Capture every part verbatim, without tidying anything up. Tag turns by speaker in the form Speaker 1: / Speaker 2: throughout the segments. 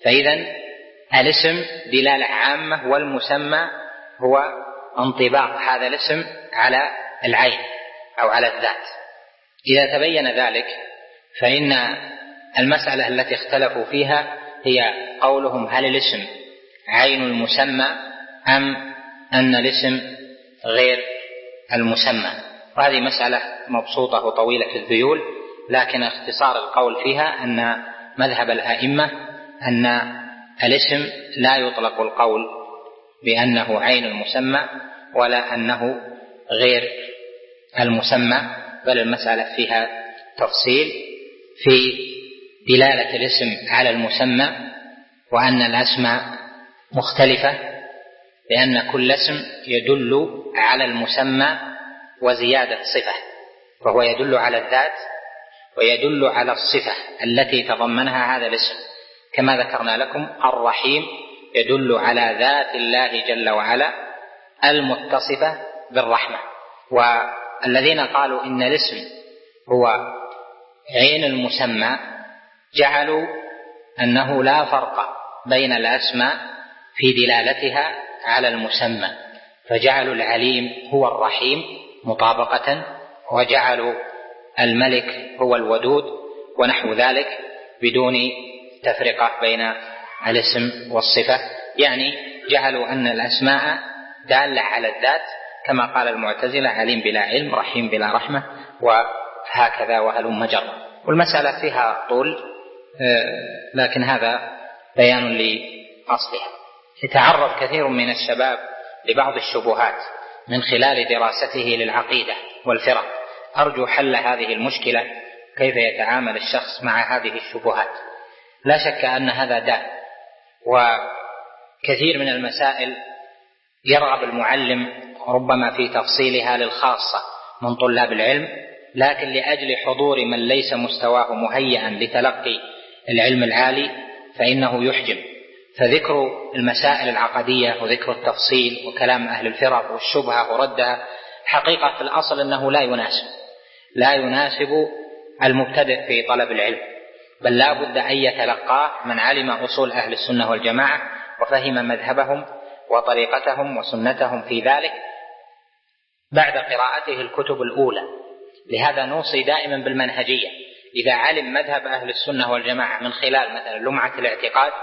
Speaker 1: فإذا الاسم دلالة عامة، والمسمى هو انطباق هذا الاسم على العين أو على الذات. إذا تبين ذلك فإن المسألة التي اختلفوا فيها هي قولهم هل الاسم عين المسمى أم أن الاسم غير المسمى، وهذه مسألة مبسوطة وطويلة الذيول، لكن اختصار القول فيها أن مذهب الأئمة أن الاسم لا يطلق القول بأنه عين المسمى ولا أنه غير المسمى، بل المسألة فيها تفصيل في دلالة الاسم على المسمى، وأن الأسماء مختلفة، لأن كل اسم يدل على المسمى وزيادة صفة، وهو يدل على الذات ويدل على الصفة التي تضمنها هذا الاسم، كما ذكرنا لكم الرحيم يدل على ذات الله جل وعلا المتصفة بالرحمة. والذين قالوا إن الاسم هو عين المسمى جعلوا أنه لا فرق بين الأسماء في دلالتها على المسمى، فجعلوا العليم هو الرحيم مطابقة، وجعلوا الملك هو الودود ونحو ذلك، بدون تفرقة بين الاسم والصفة، يعني جعلوا أن الأسماء دالة على الذات، كما قال المعتزلة عليم بلا علم، رحيم بلا رحمة، وهكذا وهلم جرا. والمسألة فيها طول، لكن هذا بيان لأصلها. يتعرض كثير من الشباب لبعض الشبهات من خلال دراسته للعقيدة والفرق، أرجو حل هذه المشكلة، كيف يتعامل الشخص مع هذه الشبهات. لا شك أن هذا داء، وكثير من المسائل يرغب المعلم ربما في تفصيلها للخاصة من طلاب العلم، لكن لأجل حضور من ليس مستواه مهيئا لتلقي العلم العالي فإنه يحجم، فذكر المسائل العقدية وذكر التفصيل وكلام أهل الفرق والشبهة وردها حقيقة في الأصل أنه لا يناسب لا يناسب المبتدئ في طلب العلم، بل لا بد أن يتلقاه من علم أصول أهل السنة والجماعة وفهم مذهبهم وطريقتهم وسنتهم في ذلك بعد قراءته الكتب الأولى. لهذا نوصي دائما بالمنهجية، إذا علم مذهب أهل السنة والجماعة من خلال مثلا لمعة الاعتقاد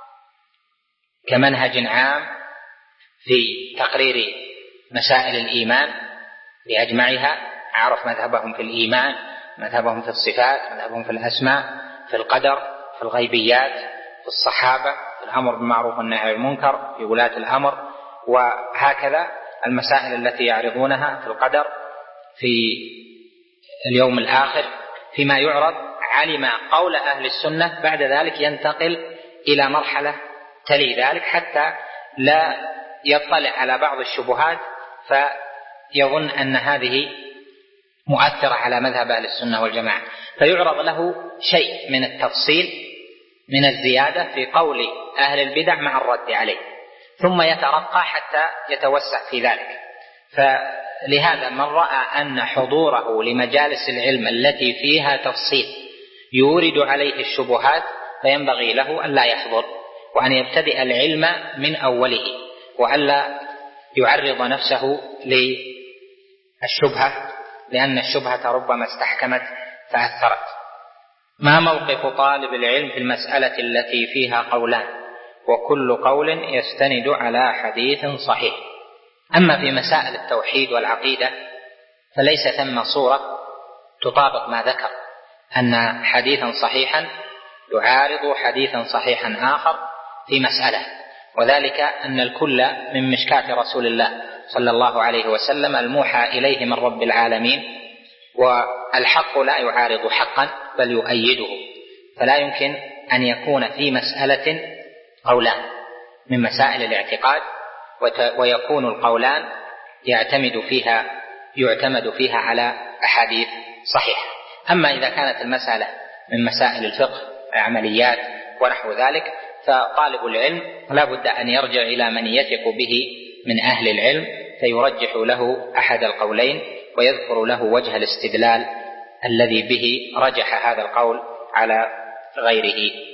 Speaker 1: كمنهج عام في تقرير مسائل الإيمان بأجمعها، عرف مذهبهم في الإيمان، مذهبهم في الصفات، مذهبهم في الأسماء، في القدر، في الغيبيات، في الصحابة، في الأمر بالمعروف والنهي عن المنكر، في ولاة الأمر، وهكذا المسائل التي يعرضونها في القدر، في اليوم الآخر، فيما يعرض علم قول أهل السنة، بعد ذلك ينتقل إلى مرحلة تلي ذلك حتى لا يطلع على بعض الشبهات فيظن أن هذه مؤثرة على مذهب أهل السنة والجماعة، فيعرض له شيء من التفصيل من الزيادة في قول أهل البدع مع الرد عليه، ثم يترقى حتى يتوسع في ذلك. فلهذا من رأى أن حضوره لمجالس العلم التي فيها تفصيل يورد عليه الشبهات فينبغي له أن لا يحضر، وأن يبتدئ العلم من أوله، وألا يعرض نفسه للشبهة، لأن الشبهة ربما استحكمت فأثرت. ما موقف طالب العلم في المسألة التي فيها قولان وكل قول يستند على حديث صحيح؟ أما في مسائل التوحيد والعقيدة فليس ثم صورة تطابق ما ذكر، أن حديثا صحيحا يعارض حديثا صحيحا آخر في مسألة، وذلك أن الكل من مشكاة رسول الله صلى الله عليه وسلم الموحى إليه من رب العالمين، والحق لا يعارض حقا بل يؤيده، فلا يمكن أن يكون في مسألة قولان من مسائل الاعتقاد ويكون القولان يعتمد فيها يعتمد فيها على أحاديث صحيحة. أما إذا كانت المسألة من مسائل الفقه عمليات ونحو ذلك فطالب العلم لا بد أن يرجع إلى من يثق به من أهل العلم فيرجح له أحد القولين ويذكر له وجه الاستدلال الذي به رجح هذا القول على غيره.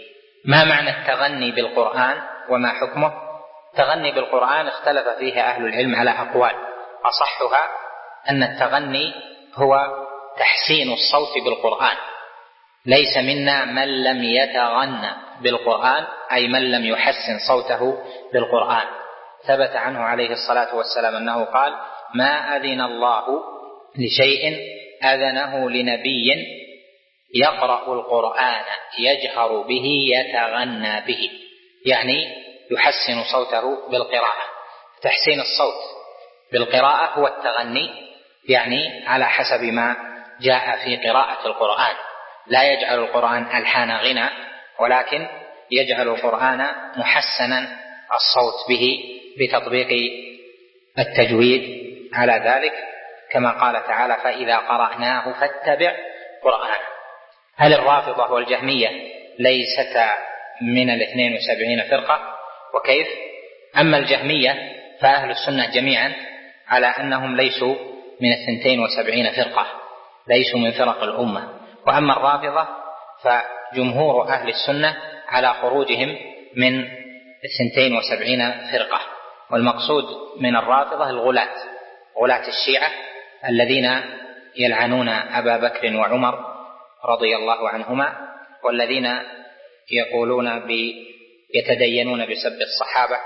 Speaker 1: ما معنى التغني بالقرآن وما حكمه؟ التغني بالقرآن اختلف فيه أهل العلم على أقوال، أصحها أن التغني هو تحسين الصوت بالقرآن، ليس منا من لم يتغنى بالقرآن، أي من لم يحسن صوته بالقرآن. ثبت عنه عليه الصلاة والسلام أنه قال: ما أذن الله لشيء أذنه لنبي يقرأ القرآن يجهر به يتغنى به، يعني يحسن صوته بالقراءة. تحسين الصوت بالقراءة هو التغني، يعني على حسب ما جاء في قراءة القرآن، لا يجعل القرآن ألحان غنى، ولكن يجعل القرآن محسنا الصوت به بتطبيق التجويد على ذلك، كما قال تعالى: فإذا قرأناه فاتبع قرآنه. هل الرافضة والجهمية ليستا من الاثنين وسبعين فرقة؟ وكيف؟ أما الجهمية فأهل السنة جميعا على أنهم ليسوا من الثنتين وسبعين فرقة، ليسوا من فرق الأمة. وأما الرافضة فجمهور أهل السنة على خروجهم من الثنتين وسبعين فرقة. والمقصود من الرافضة الغلاة، غلاة الشيعة الذين يلعنون أبا بكر وعمر رضي الله عنهما، والذين يقولون يتدينون بسب الصحابة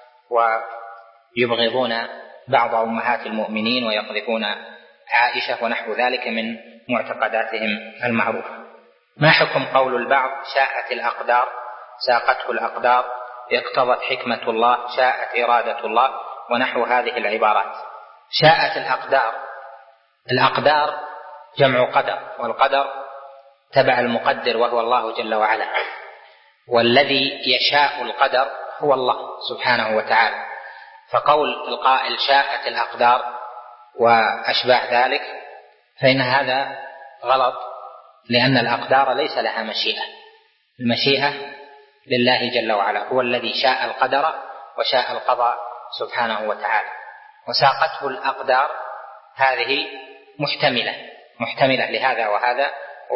Speaker 1: ويبغضون بعض أمهات المؤمنين ويقذفون عائشة ونحو ذلك من معتقداتهم المعروفة. ما حكم قول البعض: شاءت الأقدار ساقته الأقدار، اقتضت حكمة الله، شاءت إرادة الله، ونحو هذه العبارات؟ شاءت الأقدار، الأقدار جمع قدر، والقدر تبع المقدر وهو الله جل وعلا، والذي يشاء القدر هو الله سبحانه وتعالى. فقول القائل شاءت الأقدار وأشباه ذلك فإن هذا غلط، لأن الأقدار ليس لها مشيئة، المشيئة لله جل وعلا، هو الذي شاء القدر وشاء القضاء سبحانه وتعالى. وساقته الأقدار هذه محتملة محتملة لهذا وهذا،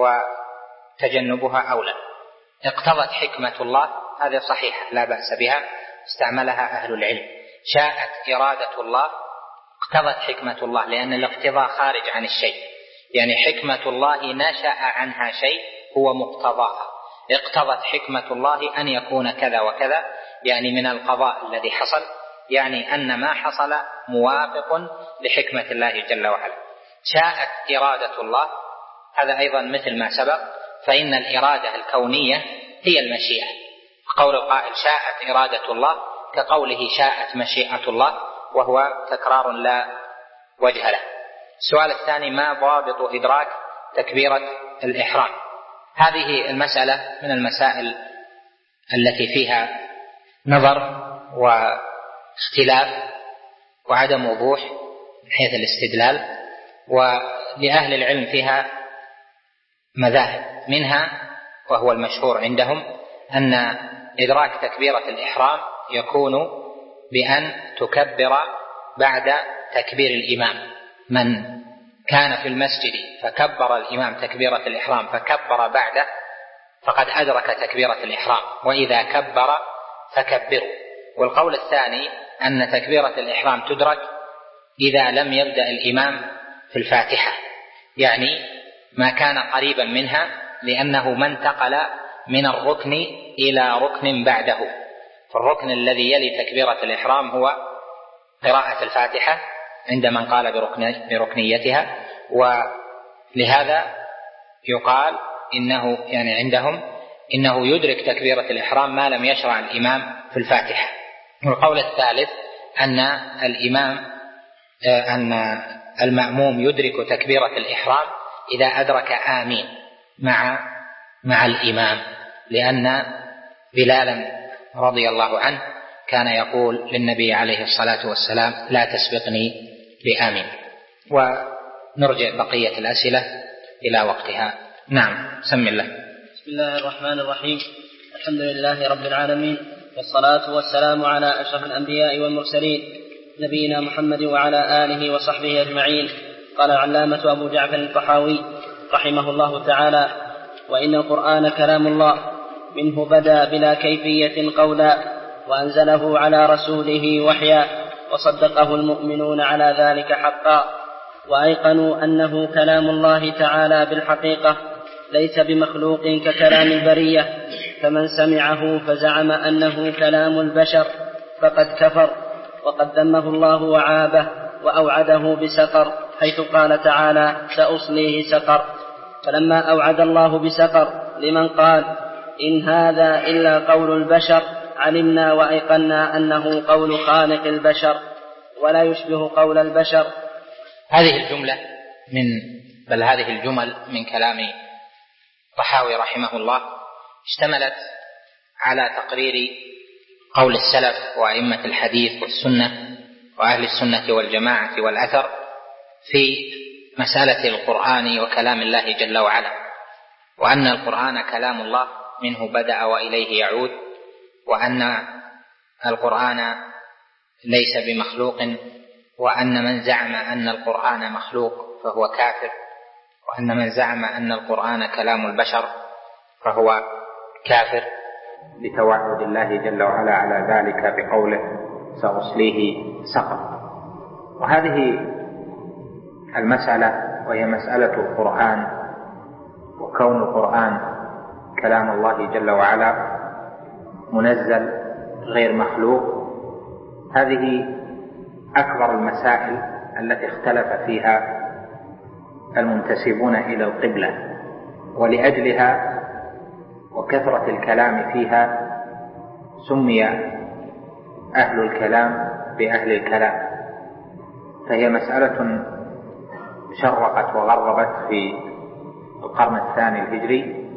Speaker 1: وتجنبها أولى. اقتضت حكمة الله هذا صحيح لا بأس بها، استعملها أهل العلم. شاءت إرادة الله، اقتضت حكمة الله، لأن الاقتضاء خارج عن الشيء، يعني حكمة الله نشأ عنها شيء هو مقتضاها. اقتضت حكمة الله أن يكون كذا وكذا، يعني من القضاء الذي حصل، يعني أن ما حصل موافق لحكمة الله جل وعلا. شاءت إرادة الله هذا أيضا مثل ما سبق، فإن الإرادة الكونية هي المشيئة. قول القائل شاءت إرادة الله كقوله شاءت مشيئة الله، وهو تكرار لا وجه له. السؤال الثاني: ما ضابط إدراك تكبيرة الإحرام؟ هذه المسألة من المسائل التي فيها نظر واختلاف وعدم وضوح من حيث الاستدلال، ولأهل العلم فيها مذاهب، منها وهو المشهور عندهم أن إدراك تكبيرة الإحرام يكون بأن تكبر بعد تكبير الإمام. من كان في المسجد فكبر الإمام تكبيرة الإحرام فكبر بعده فقد أدرك تكبيرة الإحرام، وإذا كبر فكبروا. والقول الثاني أن تكبيرة الإحرام تدرك إذا لم يبدأ الإمام في الفاتحة، يعني ما كان قريبا منها، لأنه ما انتقل من الركن إلى ركن بعده. فالركن الذي يلي تكبيرة الإحرام هو قراءة الفاتحة عند من قال بركنيتها، ولهذا يقال إنه يعني عندهم إنه يدرك تكبيرة الإحرام ما لم يشرع الإمام في الفاتحة. والقول الثالث أن الإمام أن المأموم يدرك تكبيرة الإحرام إذا أدرك آمين مع مع الإمام، لأن بلالا رضي الله عنه كان يقول للنبي عليه الصلاة والسلام لا تسبقني بآمين. ونرجع بقية الأسئلة إلى وقتها. نعم، سم الله.
Speaker 2: بسم الله الرحمن الرحيم. الحمد لله رب العالمين، والصلاة والسلام على أشرف الأنبياء والمرسلين نبينا محمد وعلى آله وصحبه أجمعين. قال العلامة أبو جعفر الطحاوي رحمه الله تعالى: وإن القرآن كلام الله منه بدا بلا كيفية قولا وأنزله على رسوله وحيا وصدقه المؤمنون على ذلك حقا وأيقنوا أنه كلام الله تعالى بالحقيقة ليس بمخلوق ككلام البرية، فمن سمعه فزعم أنه كلام البشر فقد كفر، وقد ذمه الله وعابه وأوعده بسقر، حيث قال تعالى سأصليه سقر. فلما أوعد الله بسقر لمن قال إن هذا إلا قول البشر علمنا وأيقنا أنه قول خالق البشر ولا يشبه قول البشر.
Speaker 1: هذه الجملة من بل هذه الجمل من كلام الطحاوي رحمه الله اشتملت على تقرير قول السلف وأئمة الحديث والسنة وأهل السنة والجماعة والأثر في مسألة القرآن وكلام الله جل وعلا، وأن القرآن كلام الله منه بدأ وإليه يعود، وأن القرآن ليس بمخلوق، وأن من زعم أن القرآن مخلوق فهو كافر، وأن من زعم أن القرآن كلام البشر فهو كافر، لتوعد الله جل وعلا على ذلك بقوله سأصليه سقر. وهذه المسألة وهي مسألة القرآن وكون القرآن كلام الله جل وعلا منزل غير مخلوق، هذه أكبر المسائل التي اختلف فيها المنتسبون إلى القبلة، ولأجلها وكثرة الكلام فيها سمي أهل الكلام بأهل الكلام. فهي مسألة شرقت وغربت في القرن الثاني الهجري،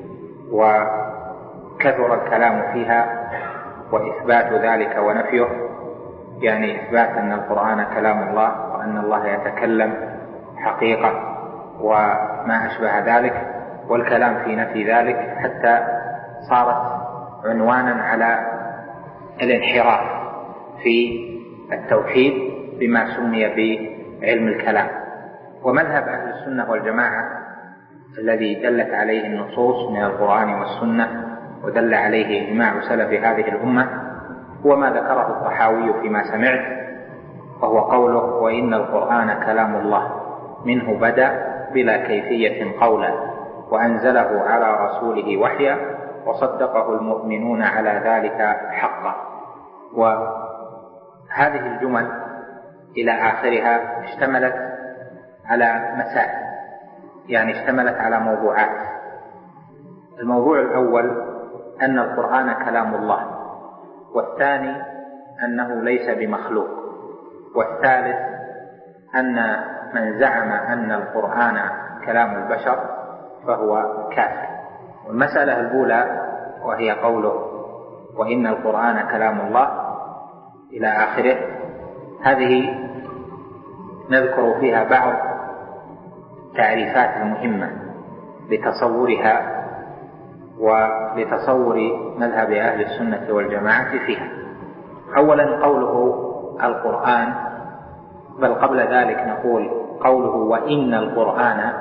Speaker 1: وكثر الكلام فيها وإثبات ذلك ونفيه، يعني إثبات أن القرآن كلام الله وأن الله يتكلم حقيقة وما أشبه ذلك، والكلام في نفي ذلك، حتى صارت عنوانا على الانحراف في التوحيد بما سمي بعلم الكلام. ومذهب أهل السنة والجماعة الذي دلت عليه النصوص من القرآن والسنة ودل عليه إجماع سلف هذه الأمة هو ما ذكره الطحاوي فيما سمعت، وهو قوله وإن القرآن كلام الله منه بدأ بلا كيفية قولا وأنزله على رسوله وحيا وصدقه المؤمنون على ذلك حقا. وهذه الجمل إلى آخرها اشتملت على مسائل، يعني اشتملت على موضوعات. الموضوع الأول أن القرآن كلام الله، والثاني أنه ليس بمخلوق، والثالث أن من زعم أن القرآن كلام البشر فهو كافر. والمسألة الأولى وهي قوله وإن القرآن كلام الله إلى آخره، هذه نذكر فيها بعض تعريفات مهمة لتصورها ولتصور مذهب أهل السنة والجماعة فيها. أولا قوله القرآن، بل قبل ذلك نقول قوله وإن القرآن،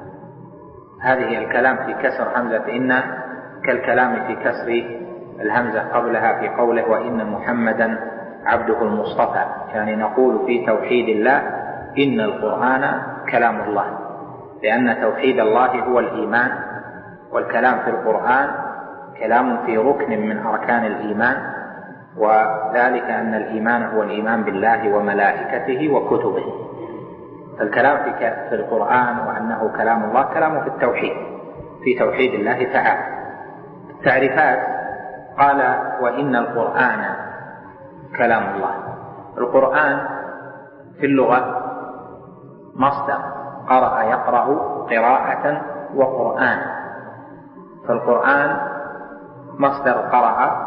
Speaker 1: هذه الكلام في كسر همزة إن كالكلام في كسر الهمزة قبلها في قوله وإن محمدا عبده المصطفى، يعني نقول في توحيد الله إن القرآن كلام الله، لأن توحيد الله هو الإيمان، والكلام في القرآن كلام في ركن من أركان الإيمان، وذلك أن الإيمان هو الإيمان بالله وملائكته وكتبه. فالكلام في القرآن وأنه كلام الله كلامه في التوحيد، في توحيد الله تعالى. التعريفات قال وإن القرآن كلام الله. القرآن في اللغة مصدر قرأ يقرأ قراءة وقرآن، فالقرآن مصدر قرأ،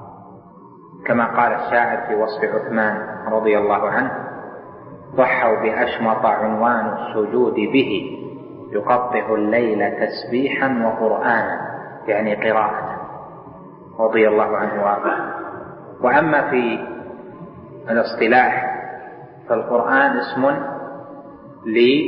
Speaker 1: كما قال الشاعر في وصف عثمان رضي الله عنه ضحوا بأشمط عنوان السجود به يقطع الليل تسبيحا وقرآنا، يعني قراءة، رضي الله عنه وارضاه. وأما في الاصطلاح فالقرآن اسم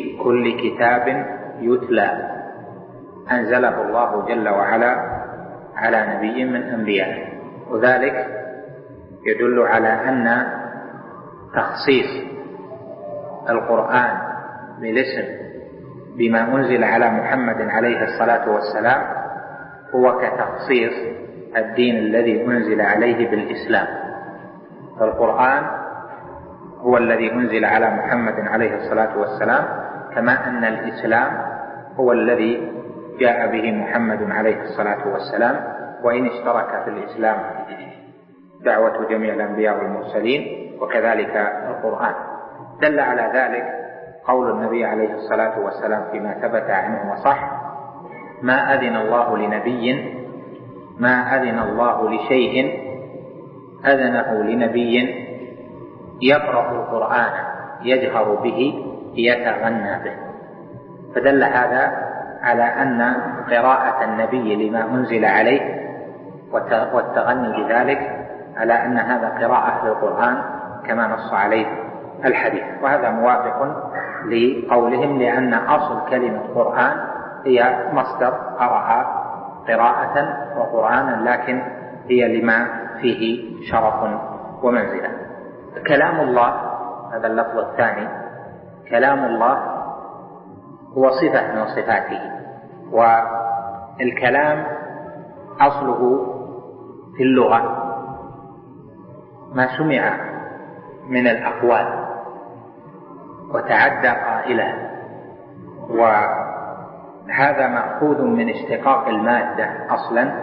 Speaker 1: لكل كتاب يتلى أنزله الله جل وعلا
Speaker 3: على نبي من أنبيائه. وذلك يدل على أن تخصيص القرآن بالاسم بما أنزل على محمد عليه الصلاة والسلام هو كتخصيص الدين الذي أنزل عليه بالإسلام. فالقرآن هو الذي أنزل على محمد عليه الصلاة والسلام، كما أن الإسلام هو الذي جاء به محمد عليه الصلاة والسلام، وإن اشترك في الإسلام دعوة جميع الأنبياء والمرسلين وكذلك القرآن. دل على ذلك قول النبي عليه الصلاة والسلام فيما ثبت عنه وصح: ما أذن الله لنبي ما أذن الله لشيء أذنه لنبي يقرأ القرآن يجهر به يتغنى به. فدل هذا على أن قراءة النبي لما أنزل عليه والتغني بذلك على أن هذا قراءة للقرآن كما نص عليه الحديث. وهذا موافق لقولهم، لأن أصل كلمة قرآن هي مصدر قرأ قراءة وقرآنا، لكن هي لما فيه شرف ومنزلة. كلام الله، هذا اللفظ الثاني، كلام الله هو صفة من صفاته، والكلام أصله في اللغة ما سمع من الأقوال وتعدى قائله، وهذا مأخوذ من اشتقاق المادة أصلا،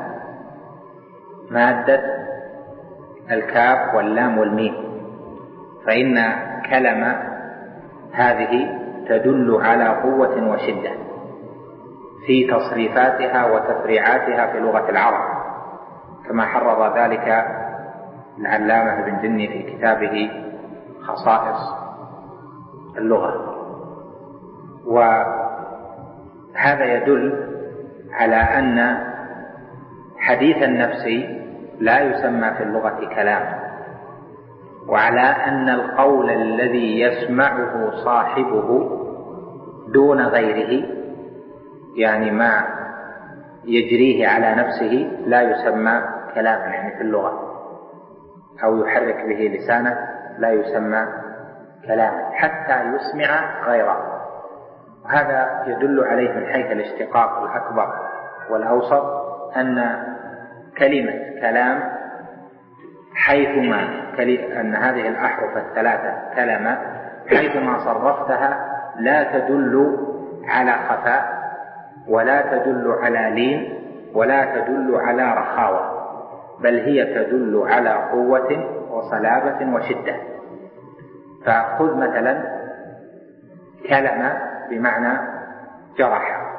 Speaker 3: مادة الكاف واللام والميم، فإن كلمة هذه تدل على قوة وشدة في تصريفاتها وتفريعاتها في لغة العرب، كما حرر ذلك العلامة ابن جني في كتابه خصائص اللغة. وهذا يدل على أن حديث النفس لا يسمى في اللغة كلام، وعلى أن القول الذي يسمعه صاحبه دون غيره، يعني ما يجريه على نفسه، لا يسمى كلاما يعني في اللغة، أو يحرك به لسانه لا يسمى كلاما حتى يسمع غيره. وهذا يدل عليه من حيث الاشتقاق الأكبر والأوسط أن كلمة كلام حيثما أن هذه الأحرف الثلاثة كلمة حيثما صرفتها لا تدل على خفاء، ولا تدل على لين، ولا تدل على رخاوة، بل هي تدل على قوة وصلابة وشدة. فخذ مثلا كلمة بمعنى جرح،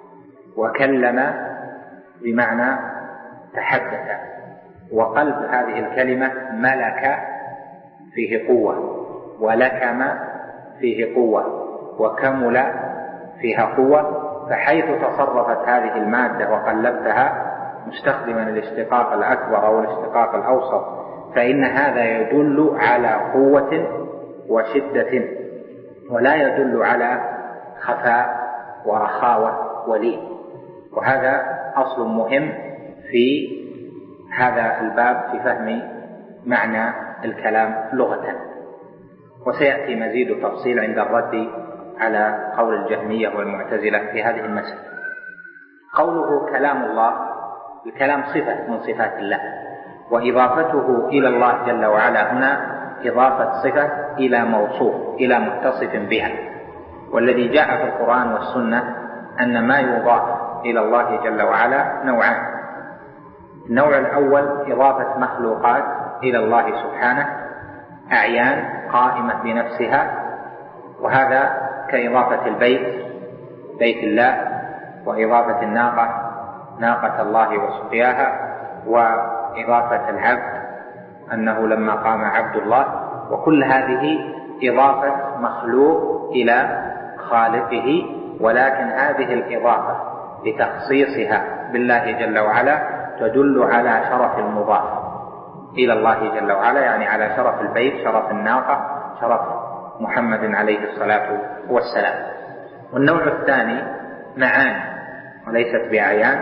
Speaker 3: وكلم بمعنى تحدث، وقلب هذه الكلمة ملك فيه قوة، ولكم فيه قوة، وكمل فيها قوة. فحيث تصرفت هذه المادة وقلبتها مستخدما الاشتقاق الأكبر أو الاشتقاق الأوسط، فإن هذا يدل على قوة وشدة، ولا يدل على خفاء ورخاوة ولين. وهذا أصل مهم في هذا الباب في فهم معنى الكلام لغة. وسيأتي مزيد تفصيل عند الرد على قول الجهمية والمعتزلة في هذه المسألة. قوله كلام الله، الكلام صفة من صفات الله، وإضافته إلى الله جل وعلا هنا إضافة صفة إلى موصوف، إلى متصف بها. والذي جاء في القرآن والسنة أن ما يضاف إلى الله جل وعلا نوعان: النوع الأول إضافة مخلوقات إلى الله سبحانه، أعيان قائمة بنفسها، وهذا كإضافة البيت بيت الله، وإضافة الناقة ناقة الله وسقياها، وإضافة العبد أنه لما قام عبد الله. وكل هذه إضافة مخلوق إلى خالقه، ولكن هذه الإضافة لتخصيصها بالله جل وعلا تدل على شرف المضاف إلى الله جل وعلا، يعني على شرف البيت، شرف الناقة، شرف محمد عليه الصلاة والسلام. والنوع الثاني معاني وليست بأعيان،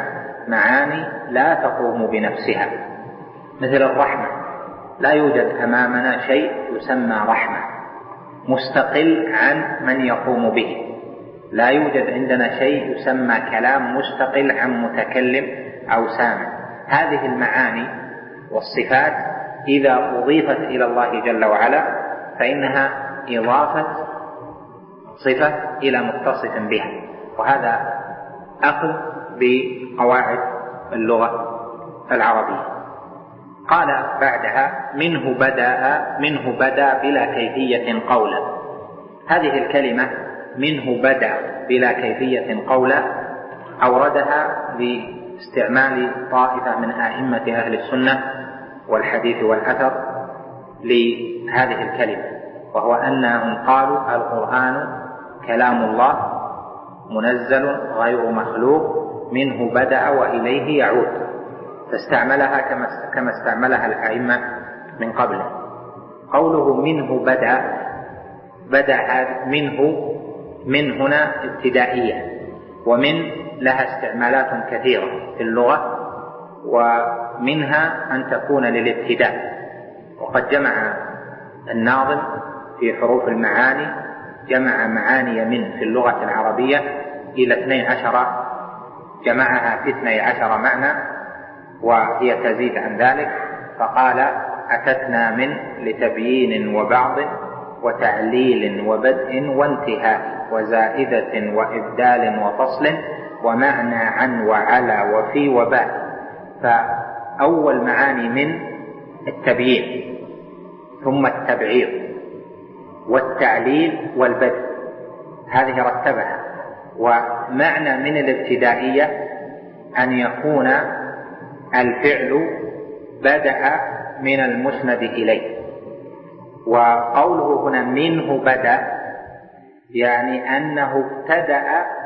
Speaker 3: معاني لا تقوم بنفسها، مثل الرحمة. لا يوجد أمامنا شيء يسمى رحمة مستقل عن من يقوم به، لا يوجد عندنا شيء يسمى كلام مستقل عن متكلم أو سامع. هذه المعاني والصفات إذا أضيفت إلى الله جل وعلا فإنها إضافة صفة إلى متصف بها، وهذا أخذ بقواعد اللغة العربية. قال بعدها: منه بدأ منه بدأ بلا كيفية قولا. هذه الكلمة منه بدأ بلا كيفية قولا أوردها لاستعمال طائفة من أئمة أهل السنة والحديث والأثر لهذه الكلمة، وهو أنهم قالوا القرآن كلام الله منزل غير مخلوق منه بدأ وإليه يعود، فاستعملها كما استعملها الأئمة من قبله. قوله منه بدأ، بدأ منه من هنا ابتدائية، ومن لها استعمالات كثيرة في اللغة، ومنها أن تكون للابتداء. وقد جمع الناظم في حروف المعاني جمع معاني من في اللغة العربية إلى اثني عشر، جمعها في اثني عشر معنى، وهي تزيد عن ذلك. فقال: أتتنا من لتبيين وبعض وتعليل وبدء وانتهاء وزائدة وإبدال وفصل ومعنى عن وعلى وفي وباء. فأول معاني من التبيين، ثم التبعيض والتعليل والبدء، هذه رتبها. ومعنى من الابتدائية أن يكون الفعل بدأ من المسند إليه. وقوله هنا منه بدأ يعني أنه ابتدأ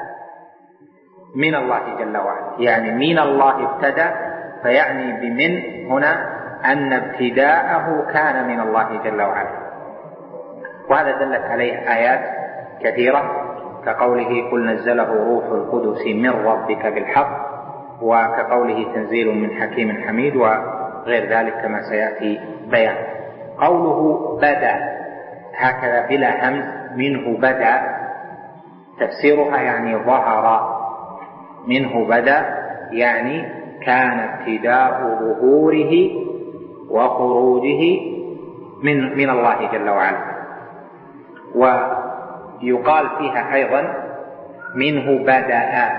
Speaker 3: من الله جل وعلا، يعني من الله ابتدأ، فيعني بمن هنا أن ابتداءه كان من الله جل وعلا. وهذا دلت عليه آيات كثيرة كقوله: قل نزله روح القدس من ربك بالحق، وكقوله تنزيل من حكيم حميد، وغير ذلك كما سيأتي بيان. قوله بدأ هكذا بلا همز، منه بدأ، تفسيرها يعني ظهر. منه بدأ يعني كان ابتداء ظهوره وخروجه من, من الله جل وعلا. ويقال فيها أيضا منه بدأ،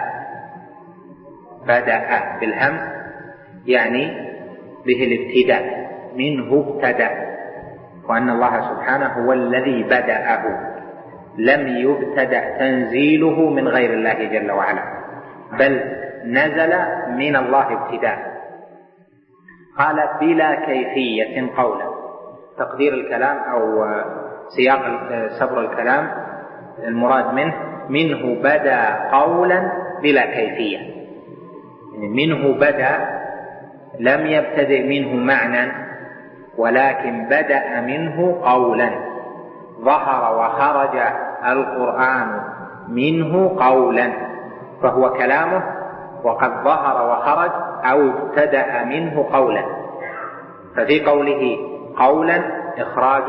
Speaker 3: بدأ بالهمز يعني به الابتداء، منه ابتدأ، وأن الله سبحانه هو الذي بدأه، لم يبتدأ تنزيله من غير الله جل وعلا، بل نزل من الله ابتداء. قال بلا كيفية قولا. تقدير الكلام أو سياق سبر الكلام المراد منه منه بدأ قولا بلا كيفية، يعني منه بدأ لم يبتدئ منه معنى، ولكن بدأ منه قولا. ظهر وخرج القرآن منه قولا، فهو كلامه وقد ظهر وخرج أو ابتدأ منه قولا. ففي قوله قولا إخراج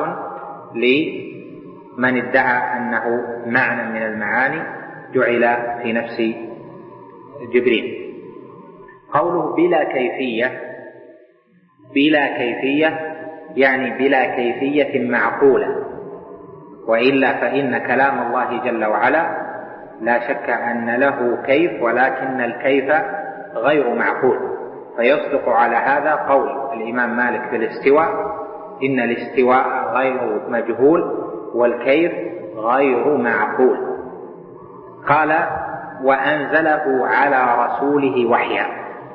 Speaker 3: لمن ادعى أنه معنى من المعاني جعل في نفس جبريل. قوله بلا كيفية، بلا كيفية يعني بلا كيفية معقولة، وإلا فإن كلام الله جل وعلا لا شك أن له كيف، ولكن الكيف غير معقول. فيصدق على هذا قول الإمام مالك في الاستواء: إن الاستواء غير مجهول والكيف غير معقول. قال: وأنزله على رسوله وحيا.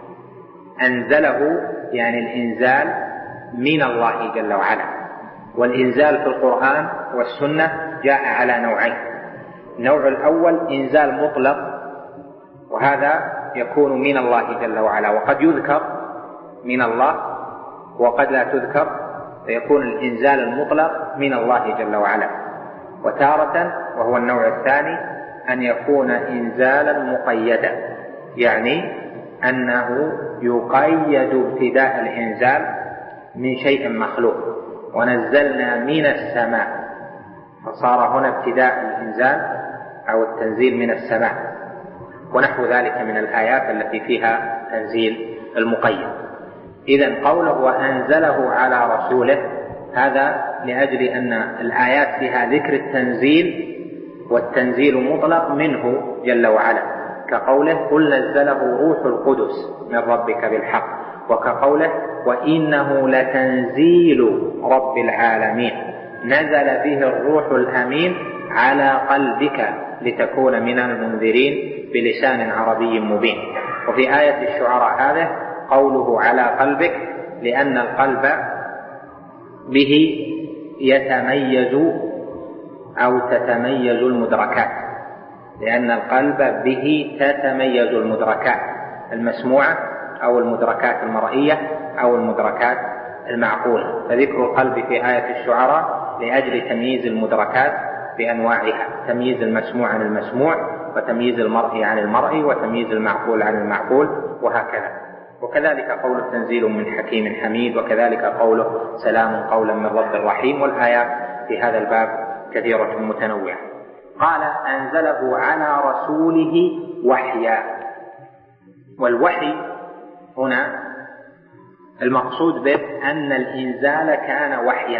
Speaker 3: أنزله يعني الإنزال من الله جل وعلا، والإنزال في القرآن والسنة جاء على نوعين. النوع الأول إنزال مطلق، وهذا يكون من الله جل وعلا، وقد يذكر من الله وقد لا تذكر، فيكون الإنزال المطلق من الله جل وعلا. وتارة وهو النوع الثاني أن يكون إنزالا مقيدا، يعني أنه يقيد ابتداء الإنزال من شيء مخلوق، ونزلنا من السماء، فصار هنا ابتداء الإنزال أو التنزيل من السماء، ونحو ذلك من الآيات التي فيها تنزيل المقيد. إذن قوله وأنزله على رسوله هذا لأجل أن الآيات فيها ذكر التنزيل، والتنزيل مطلق منه جل وعلا، كقوله قل نزله روح القدس من ربك بالحق، وكقوله وإنه لتنزيل رب العالمين نزل به الروح الأمين على قلبك لتكون من المنذرين بلسان عربي مبين. وفي آية الشعراء هذا قوله على قلبك لأن القلب به يتميز أو تتميز المدركات، لأن القلب به تتميز المدركات المسموعة أو المدركات المرئية أو المدركات المعقولة، فذكر القلب في آية الشعراء لأجل تمييز المدركات بأنواعها، تمييز المسموع عن المسموع، وتمييز المرئي عن المرئي، وتمييز المعقول عن المعقول، وهكذا. وكذلك قول تنزيل من حكيم حميد، وكذلك قوله سلام قولا من رب رحيم، والآيات في هذا الباب كثيرة متنوعة. قال أنزله على رسوله وحيا، والوحي هنا المقصود به أن الإنزال كان وحيا،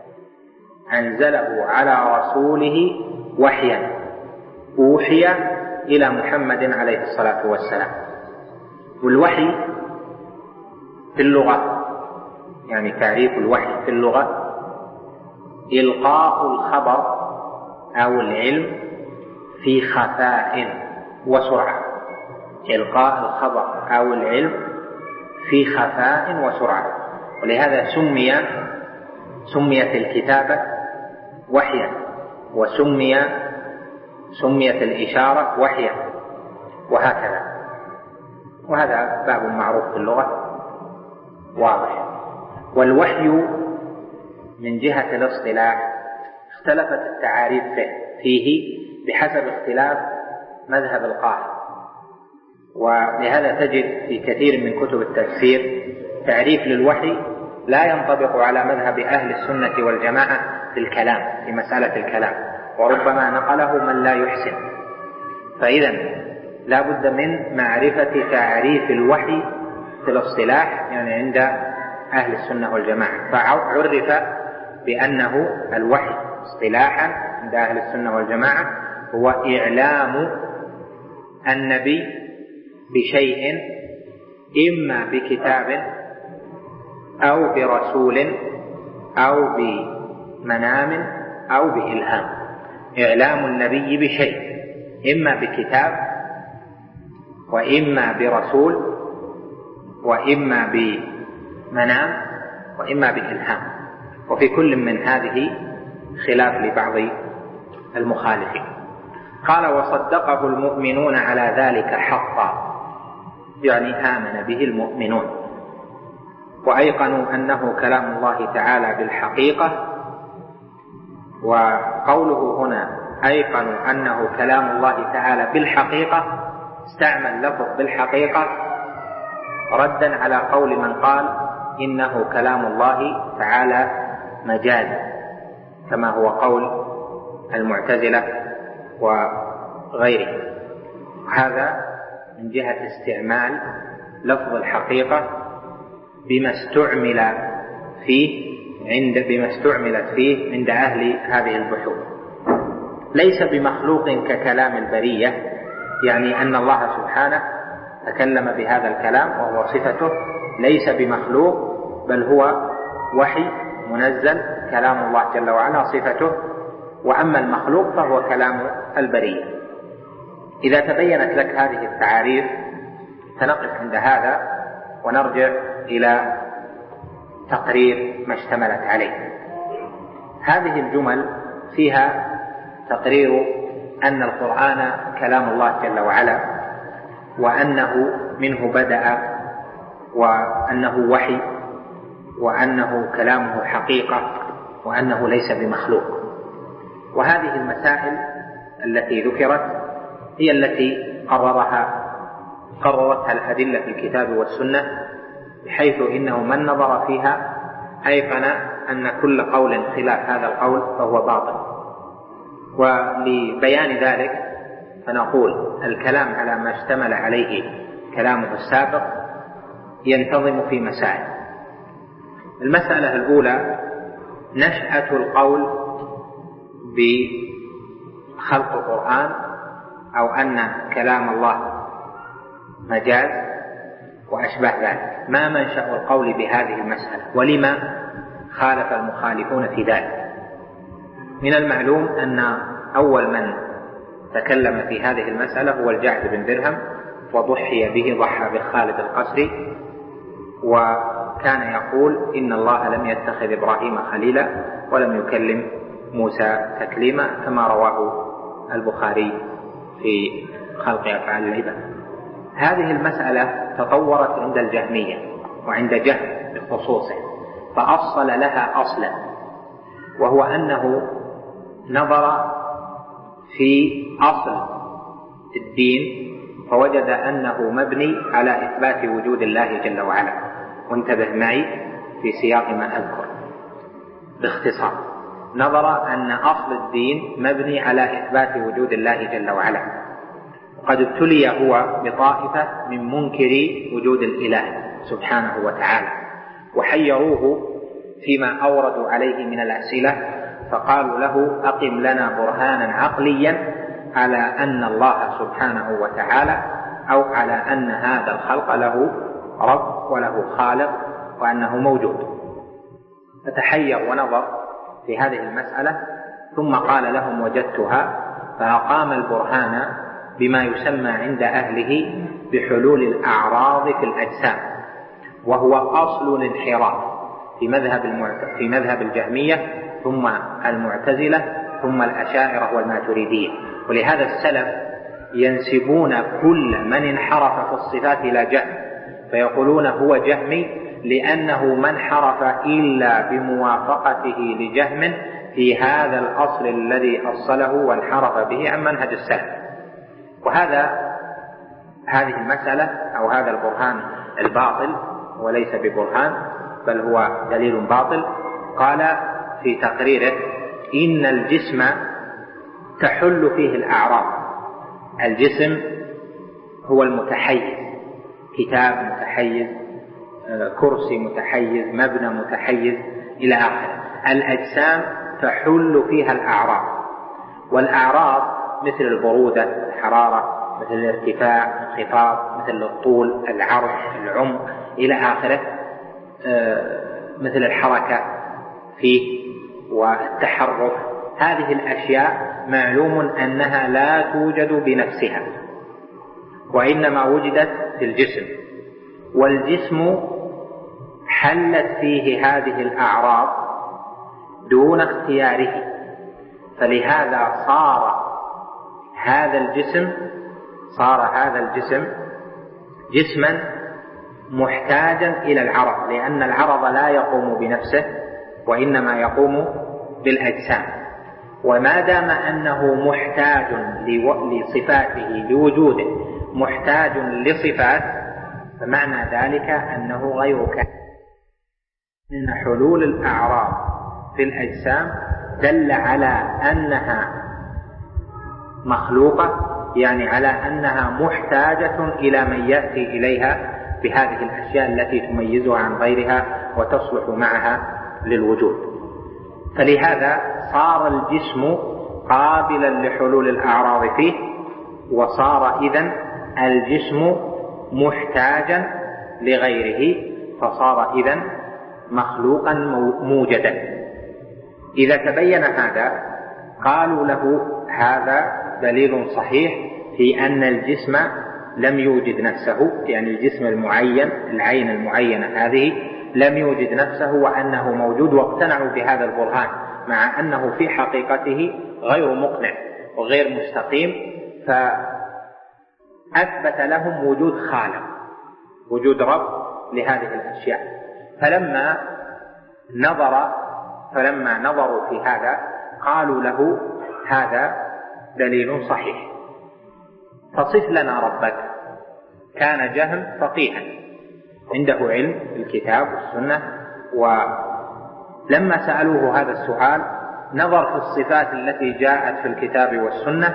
Speaker 3: أنزله على رسوله وحيا، أوحي إلى محمد عليه الصلاة والسلام. والوحي في اللغة، يعني تعريف الوحي في اللغة إلقاء الخبر أو العلم في خفاء وسرعة، إلقاء الخبر أو العلم في خفاء وسرعة. ولهذا سمي سميت الكتابة وحيا، وسمي سميت الإشارة وحيا، وهكذا. وهذا باب معروف في اللغة واضح. والوحي من جهة الاصطلاح اختلفت التعاريف فيه بحسب اختلاف مذهب القائل، ولهذا تجد في كثير من كتب التفسير تعريف للوحي لا ينطبق على مذهب أهل السنة والجماعة في الكلام، في مسألة الكلام، وربما نقله من لا يحسن. فإذا لا بد من معرفة تعريف الوحي في الاصطلاح، يعني عند أهل السنة والجماعة، فعرف بأنه الوحي اصطلاحا عند أهل السنة والجماعة هو إعلام النبي بشيء إما بكتاب أو برسول أو بمنام أو بإلهام. إعلام النبي بشيء إما بكتاب وإما برسول وإما بمنام وإما بإلهام، وفي كل من هذه خلاف لبعض المخالفين. قال وصدقه المؤمنون على ذلك حقا، يعني آمن به المؤمنون وأيقنوا أنه كلام الله تعالى بالحقيقة. وقوله هنا أيقنوا أنه كلام الله تعالى بالحقيقة استعمل لفظ بالحقيقة ردا على قول من قال إنه كلام الله تعالى مجاز، كما هو قول المعتزلة وغيره. هذا من جهة استعمال لفظ الحقيقة بما استعمل فيه عند بما استعملت فيه عند أهل هذه البحوث. ليس بمخلوق ككلام البرية، يعني أن الله سبحانه تكلم بهذا الكلام وهو صفته، ليس بمخلوق بل هو وحي منزل كلام الله جل وعلا صفته، وأما المخلوق فهو كلام البرية. إذا تبينت لك هذه التعاريف سنقف عند هذا ونرجع إلى تقرير ما اشتملت عليه. هذه الجمل فيها تقرير أن القرآن كلام الله جل وعلا، وأنه منه بدأ، وأنه وحي، وأنه كلامه حقيقة، وأنه ليس بمخلوق. وهذه المسائل التي ذكرت هي التي قررها قررتها الأدلة في الكتاب والسنة، بحيث إنه من نظر فيها أيقن أن كل قول خلاف هذا القول فهو باطل. ولبيان ذلك فنقول الكلام على ما اشتمل عليه كلامه السابق ينتظم في مسائل. المسألة الأولى نشأة القول بخلق القرآن أو أن كلام الله مجاز وأشبه ذلك. ما منشأ القول بهذه المسألة ولما خالف المخالفون في ذلك؟ من المعلوم أن أول من تكلم في هذه المسألة هو الجعد بن درهم، وضحي به ضحى بخالد القسري، وكان يقول إن الله لم يتخذ إبراهيم خليلا ولم يكلم موسى تكليما، كما رواه البخاري في خلق أفعال العباد. هذه المسألة تطورت عند الجهمية وعند جهم بخصوصه، فأصل لها أصلا، وهو أنه نظر في أصل الدين فوجد أنه مبني على إثبات وجود الله جل وعلا. وانتبه معي في سياق ما أذكر باختصار. نظر أن أصل الدين مبني على إثبات وجود الله جل وعلا، وقد ابتلي هو بطائفة من منكري وجود الإله سبحانه وتعالى، وحيروه فيما أوردوا عليه من الأسئلة، فقالوا له أقم لنا برهانا عقليا على أن الله سبحانه وتعالى أو على أن هذا الخلق له رب وله خالق وأنه موجود. فتحير ونظر في هذه المسألة، ثم قال لهم وجدتها، فأقام البرهان بما يسمى عند أهله بحلول الأعراض في الأجسام، وهو أصل الانحراف في مذهب المعت... في مذهب الجهمية ثم المعتزلة ثم الأشاعرة والماتريدية. ولهذا السلف ينسبون كل من انحرف في الصفات إلى جهم، فيقولون هو جهمي لأنه ما انحرف إلا بموافقته لجهم في هذا الأصل الذي أصله وانحرف به عن منهج السلف. وهذا هذه المسألة أو هذا البرهان الباطل وليس ببرهان بل هو دليل باطل. قال في تقريره إن الجسم تحل فيه الأعراض. الجسم هو المتحيز، كتاب متحيز، كرسي متحيز، مبنى متحيز إلى آخره. الأجسام تحل فيها الأعراض، والأعراض مثل البرودة، الحرارة، مثل الارتفاع، الانخفاض، مثل الطول، العرض، العمق إلى آخره، مثل الحركة فيه والتحرك. هذه الأشياء معلوم أنها لا توجد بنفسها، وإنما وجدت في الجسم، والجسم حلت فيه هذه الأعراض دون اختياره، فلهذا صار هذا الجسم صار هذا الجسم جسما محتاجا إلى العرض، لأن العرض لا يقوم بنفسه وإنما يقوم بالأجسام. وما دام أنه محتاج لصفاته لوجوده محتاج لصفات، فمعنى ذلك أنه غير كامل. إن حلول الأعراض في الأجسام دل على أنها مخلوقة، يعني على أنها محتاجة إلى من يأتي إليها بهذه الأشياء التي تميزها عن غيرها وتصلح معها للوجود. فلهذا صار الجسم قابلا لحلول الأعراض فيه، وصار إذن الجسم محتاجا لغيره، فصار إذن مخلوقا موجدا. إذا تبين هذا قالوا له هذا دليل صحيح في أن الجسم لم يوجد نفسه، يعني الجسم المعين، العين المعينة هذه لم يوجد نفسه وأنه موجود، واقتنعوا بهذا البرهان مع أنه في حقيقته غير مقنع وغير مستقيم، فأثبت لهم وجود خالق، وجود رب لهذه الأشياء. فلما نظر فلما نظروا في هذا قالوا له هذا دليل صحيح، فصف لنا ربك. كان جهم فقيها عنده علم بالكتاب والسنة، ولما سألوه هذا السؤال نظر في الصفات التي جاءت في الكتاب والسنة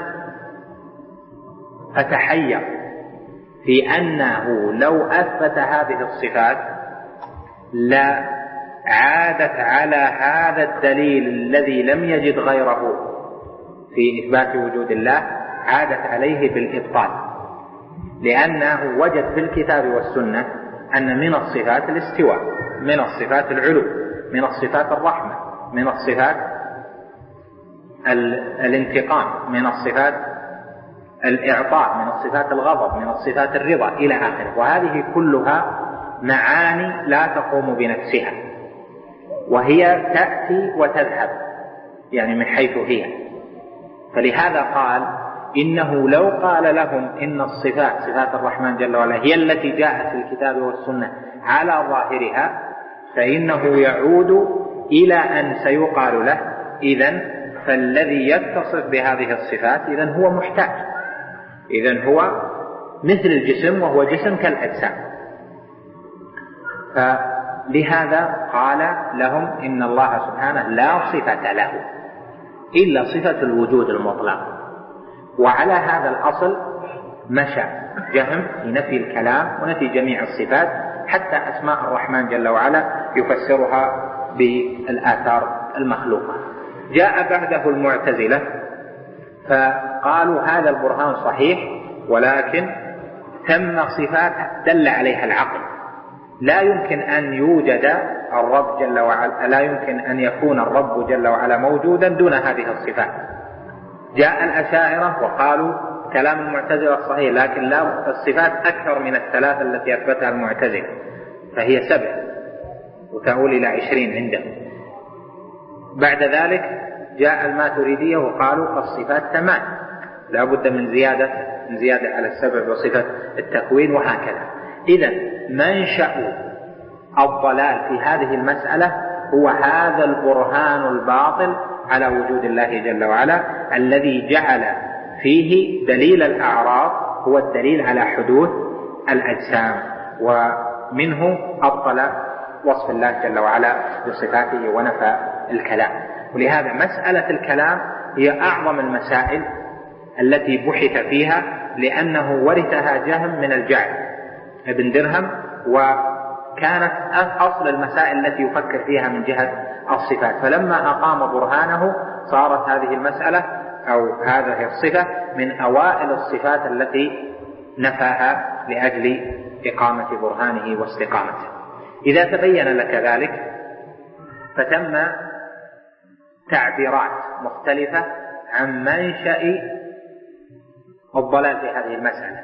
Speaker 3: فتحير في أنه لو أثبت هذه الصفات لا عادت على هذا الدليل الذي لم يجد غيره في إثبات وجود الله، عادت عليه بالإبطال، لأنه وجد في الكتاب والسنة أن من الصفات الاستواء، من الصفات العلو، من الصفات الرحمة، من الصفات الانتقام، من الصفات الإعطاء، من الصفات الغضب، من الصفات الرضا إلى آخره. وهذه كلها معاني لا تقوم بنفسها، وهي تأتي وتذهب يعني من حيث هي. فلهذا قال إنه لو قال لهم إن الصفات صفات الرحمن جل وعلا هي التي جاءت في الكتاب والسنة على ظاهرها فإنه يعود إلى أن سيقال له إذن فالذي يتصف بهذه الصفات إذن هو محتاج، إذن هو مثل الجسم وهو جسم كالأجسام. فلهذا قال لهم إن الله سبحانه لا صفة له إلا صفة الوجود المطلق. وعلى هذا الأصل مشى جهم في نفي الكلام ونفي جميع الصفات، حتى أسماء الرحمن جل وعلا يفسرها بالآثار المخلوقة. جاء بعده المعتزلة فقالوا هذا البرهان صحيح، ولكن ثم صفات دل عليها العقل، لا يمكن أن يوجد الرب جل وعلا، لا يمكن أن يكون الرب جل وعلا موجودا دون هذه الصفات. جاء الأشاعرة وقالوا كلام المعتزلة صحيح، لكن لا، الصفات أكثر من الثلاثة التي أثبتها المعتزلة، فهي سبع وتؤول إلى عشرين عندهم. بعد ذلك جاء الماتريدية وقالوا الصفات ثمان، لا بد من زيادة من زيادة على السبع وصفة التكوين وهكذا. إذن منشأ الضلال في هذه المسألة هو هذا البرهان الباطل على وجود الله جل وعلا، الذي جعل فيه دليل الأعراض هو الدليل على حدوث الأجسام، ومنه أبطل وصف الله جل وعلا بصفاته ونفى الكلام. ولهذا مسألة الكلام هي أعظم المسائل التي بحث فيها، لأنه ورثها جهم من الجعد ابن درهم، وكانت أصل المسائل التي يفكر فيها من جهة الصفات. فلما أقام برهانه صارت هذه المسألة أو هذه الصفة من أوائل الصفات التي نفاها لأجل إقامة برهانه واستقامته. إذا تبين لك ذلك فتم تعبيرات مختلفة عن منشأ الضلال في هذه المسألة.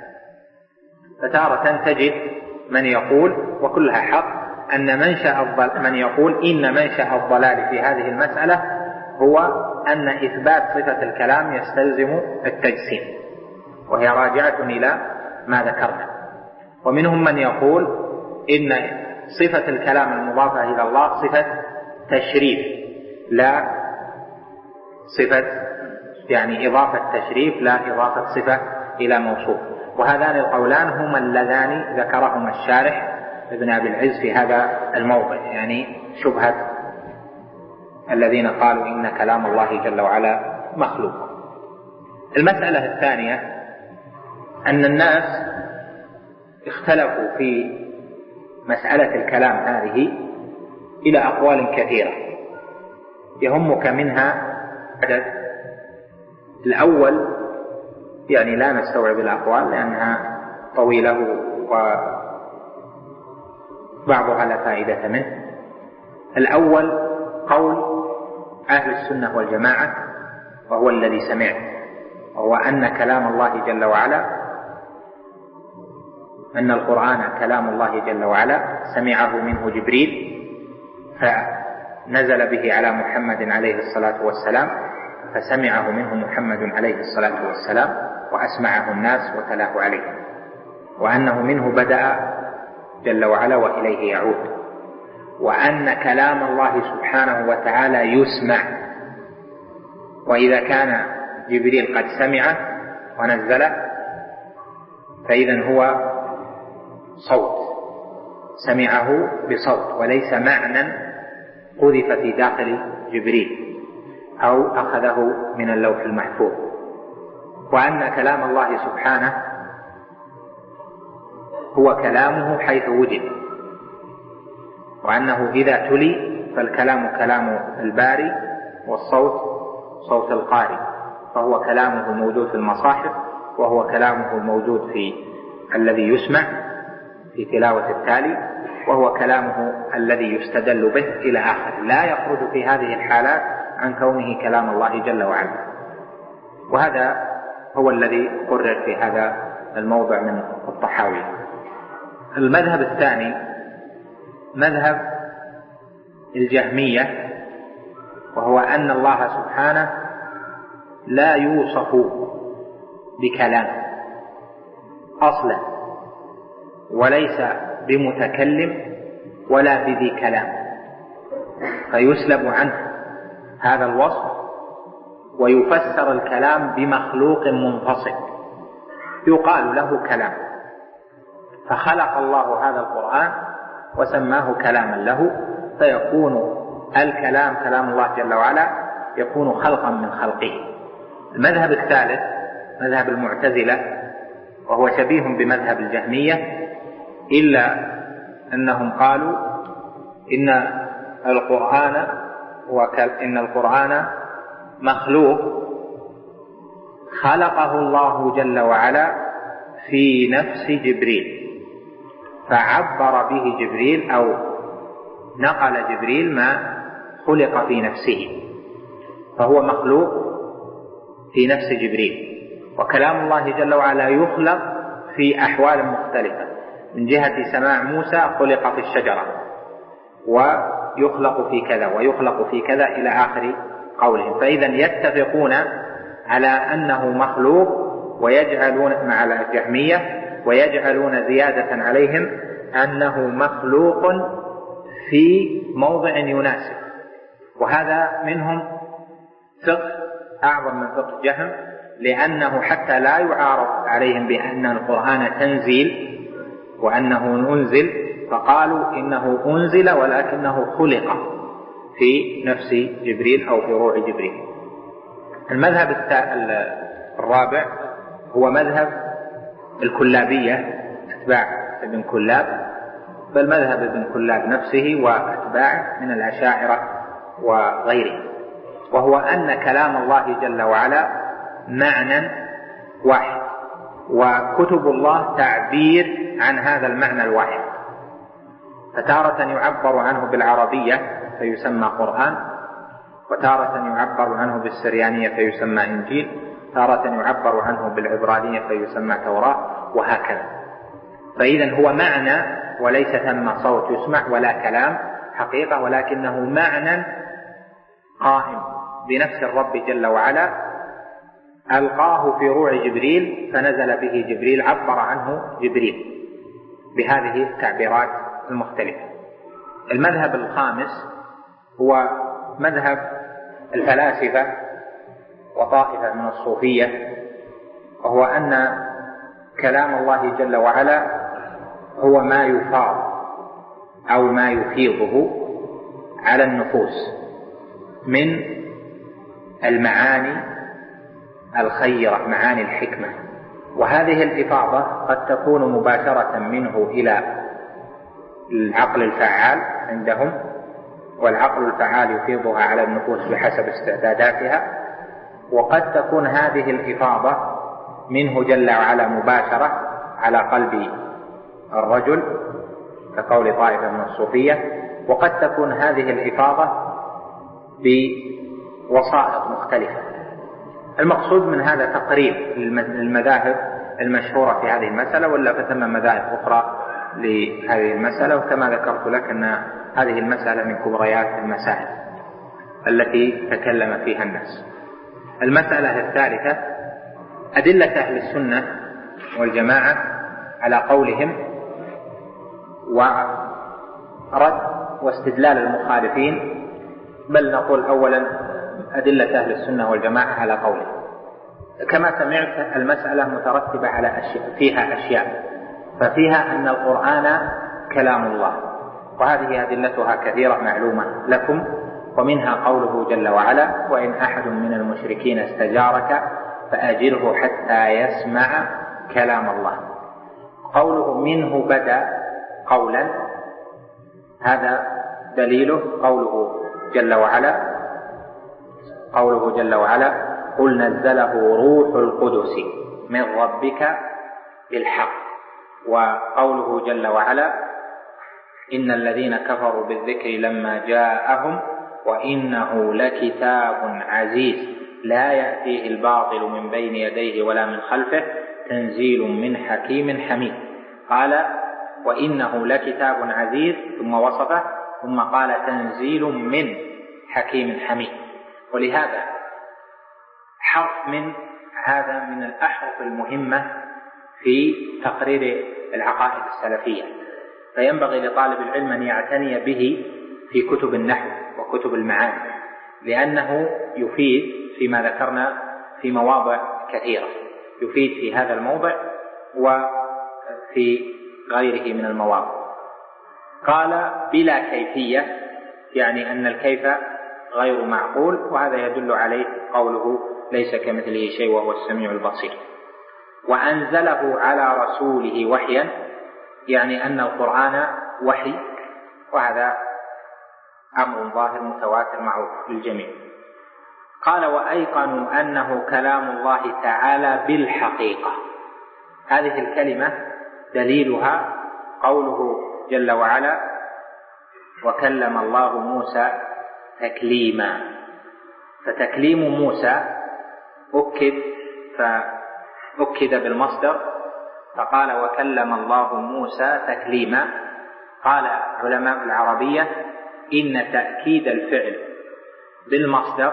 Speaker 3: فتارة تجد من يقول، وكلها حق، أن منشأ الضلال، من يقول إن منشأ الضلال في هذه المسألة هو أن إثبات صفة الكلام يستلزم التجسيم، وهي راجعة إلى ما ذكرنا. ومنهم من يقول إن صفة الكلام المضافة إلى الله صفة تشريف، لا صفة يعني إضافة تشريف، لا إضافة صفة إلى موصوف. وهذان القولان هما اللذان ذكرهما الشارح ابن أبي العز في هذا الموضع، يعني شبهة الذين قالوا إن كلام الله جل وعلا مخلوق. المسألة الثانية أن الناس اختلفوا في مسألة الكلام هذه إلى أقوال كثيرة، يهمك منها عدد. الأول يعني لا نستوعب الأقوال لأنها طويلة وبعضها لا فائدة منه. الأول قول أهل السنة والجماعة، وهو الذي سمعت، وهو أن كلام الله جل وعلا، أن القرآن كلام الله جل وعلا سمعه منه جبريل فنزل به على محمد عليه الصلاة والسلام، فسمعه منه محمد عليه الصلاة والسلام وأسمعه الناس وتلاه عليه، وأنه منه بدأ جل وعلا وإليه يعود، وأن كلام الله سبحانه وتعالى يسمع، وإذا كان جبريل قد سمعه ونزله فإذن هو صوت، سمعه بصوت وليس معنى قذف في داخل جبريل أو أخذه من اللوح المحفوظ. وأن كلام الله سبحانه هو كلامه حيث وجد، وأنه إذا تلي فالكلام كلام الباري والصوت صوت القارئ، فهو كلامه موجود في المصاحف، وهو كلامه موجود في الذي يسمع في تلاوة التالي، وهو كلامه الذي يستدل به إلى آخر، لا يخرج في هذه الحالات عن كونه كلام الله جل وعلا. وهذا هو الذي قرر في هذا الموضع من الطحاوي. المذهب الثاني مذهب الجهمية، وهو أن الله سبحانه لا يوصف بكلام أصلا، وليس بمتكلم ولا بذي كلام، فيسلب عنه هذا الوصف ويفسر الكلام بمخلوق منفصل يقال له كلام، فخلق الله هذا القرآن وسماه كلاما له، فيكون الكلام كلام الله جل وعلا يكون خلقا من خلقه. المذهب الثالث مذهب المعتزلة، وهو شبيه بمذهب الجهمية، إلا أنهم قالوا إن القرآن إن القرآن مخلوق خلقه الله جل وعلا في نفس جبريل، فعبر به جبريل أو نقل جبريل ما خلق في نفسه، فهو مخلوق في نفس جبريل. وكلام الله جل وعلا يخلق في أحوال مختلفة، من جهة سماع موسى خلق في الشجرة، ويخلق في كذا ويخلق في كذا إلى آخر قولهم. فإذا يتفقون على أنه مخلوق، ويجعلون مع الجهمية ويجعلون زيادة عليهم أنه مخلوق في موضع يناسب. وهذا منهم فقه أعظم من فقه جهم، لأنه حتى لا يعارض عليهم بأن القرآن تنزيل وأنه أنزل، فقالوا إنه أنزل ولكنه خلق في نفس جبريل أو في روح جبريل. المذهب الرابع هو مذهب الكلابية، أتباع ابن كلاب، بل مذهب ابن كلاب نفسه وأتباعه من الأشاعرة وغيره، وهو أن كلام الله جل وعلا معنى واحد، وكتب الله تعبير عن هذا المعنى الواحد، فتارة يعبر عنه بالعربية فيسمى قرآن، وتارة يعبر عنه بالسريانية فيسمى إنجيل، تارة يعبر عنه بالعبرانية فيسمى توراة، وهكذا. فإذا هو معنى وليس ثم صوت يسمع ولا كلام حقيقة، ولكنه معنى قائم بنفس الرب جل وعلا، ألقاه في روع جبريل فنزل به جبريل، عبر عنه جبريل بهذه التعبيرات المختلفة. المذهب الخامس هو مذهب الفلاسفة وطائفة من الصوفية، وهو أن كلام الله جل وعلا هو ما يفاض أو ما يفيضه على النفوس من المعاني الخيرة، معاني الحكمة. وهذه الإفاضة قد تكون مباشرة منه إلى العقل الفعال عندهم، والعقل الفعال يفيضها على النفوس بحسب استعداداتها، وقد تكون هذه الإفاضة منه جل وعلا مباشرة على قلب الرجل كقول طائفة من الصوفية، وقد تكون هذه الإفاضة بوسائط مختلفة. المقصود من هذا تقريب المذاهب المشهورة في هذه المسألة، ولا فتم مذاهب أخرى لهذه المسألة، وكما ذكرت لك أن هذه المسألة من كبريات المسائل التي تكلم فيها الناس. المسألة الثالثة أدلة أهل السنة والجماعة على قولهم، ورد واستدلال المخالفين، بل نقول أولا أدلة أهل السنة والجماعة على قولهم. كما سمعت المسألة مترتبة على أشياء فيها أشياء، ففيها أن القرآن كلام الله، وهذه أدلتها كثيرة معلومة لكم، ومنها قوله جل وعلا: وإن أحد من المشركين استجارك فأجره حتى يسمع كلام الله. قوله منه بدأ قولا، هذا دليله قوله جل وعلا قوله جل وعلا: قل نزله روح القدس من ربك بالحق. وقوله جل وعلا: إن الذين كفروا بالذكر لما جاءهم وإنه لكتاب عزيز لا يأتيه الباطل من بين يديه ولا من خلفه تنزيل من حكيم حميد. قال: وإنه لكتاب عزيز، ثم وصفه، ثم قال: تنزيل من حكيم حميد. ولهذا حرف من هذا من الأحرف المهمة في تقرير العقائد السلفية، فينبغي لطالب العلم أن يعتني به في كتب النحو وكتب المعاني، لأنه يفيد فيما ذكرنا في مواضع كثيرة، يفيد في هذا الموضع وفي غيره من المواضع. قال: بلا كيفية، يعني أن الكيف غير معقول، وهذا يدل عليه قوله: ليس كمثله شيء وهو السميع البصير. وأنزله على رسوله وحيا، يعني أن القرآن وحي، وهذا أمر ظاهر متواتر معروف للجميع. قال: وأيقنوا أنه كلام الله تعالى بالحقيقة. هذه الكلمة دليلها قوله جل وعلا: وكلم الله موسى تكليما. فتكليم موسى أكد فأكد بالمصدر، فقال: وكلم الله موسى تكليما. قال علماء العربية: إن تأكيد الفعل بالمصدر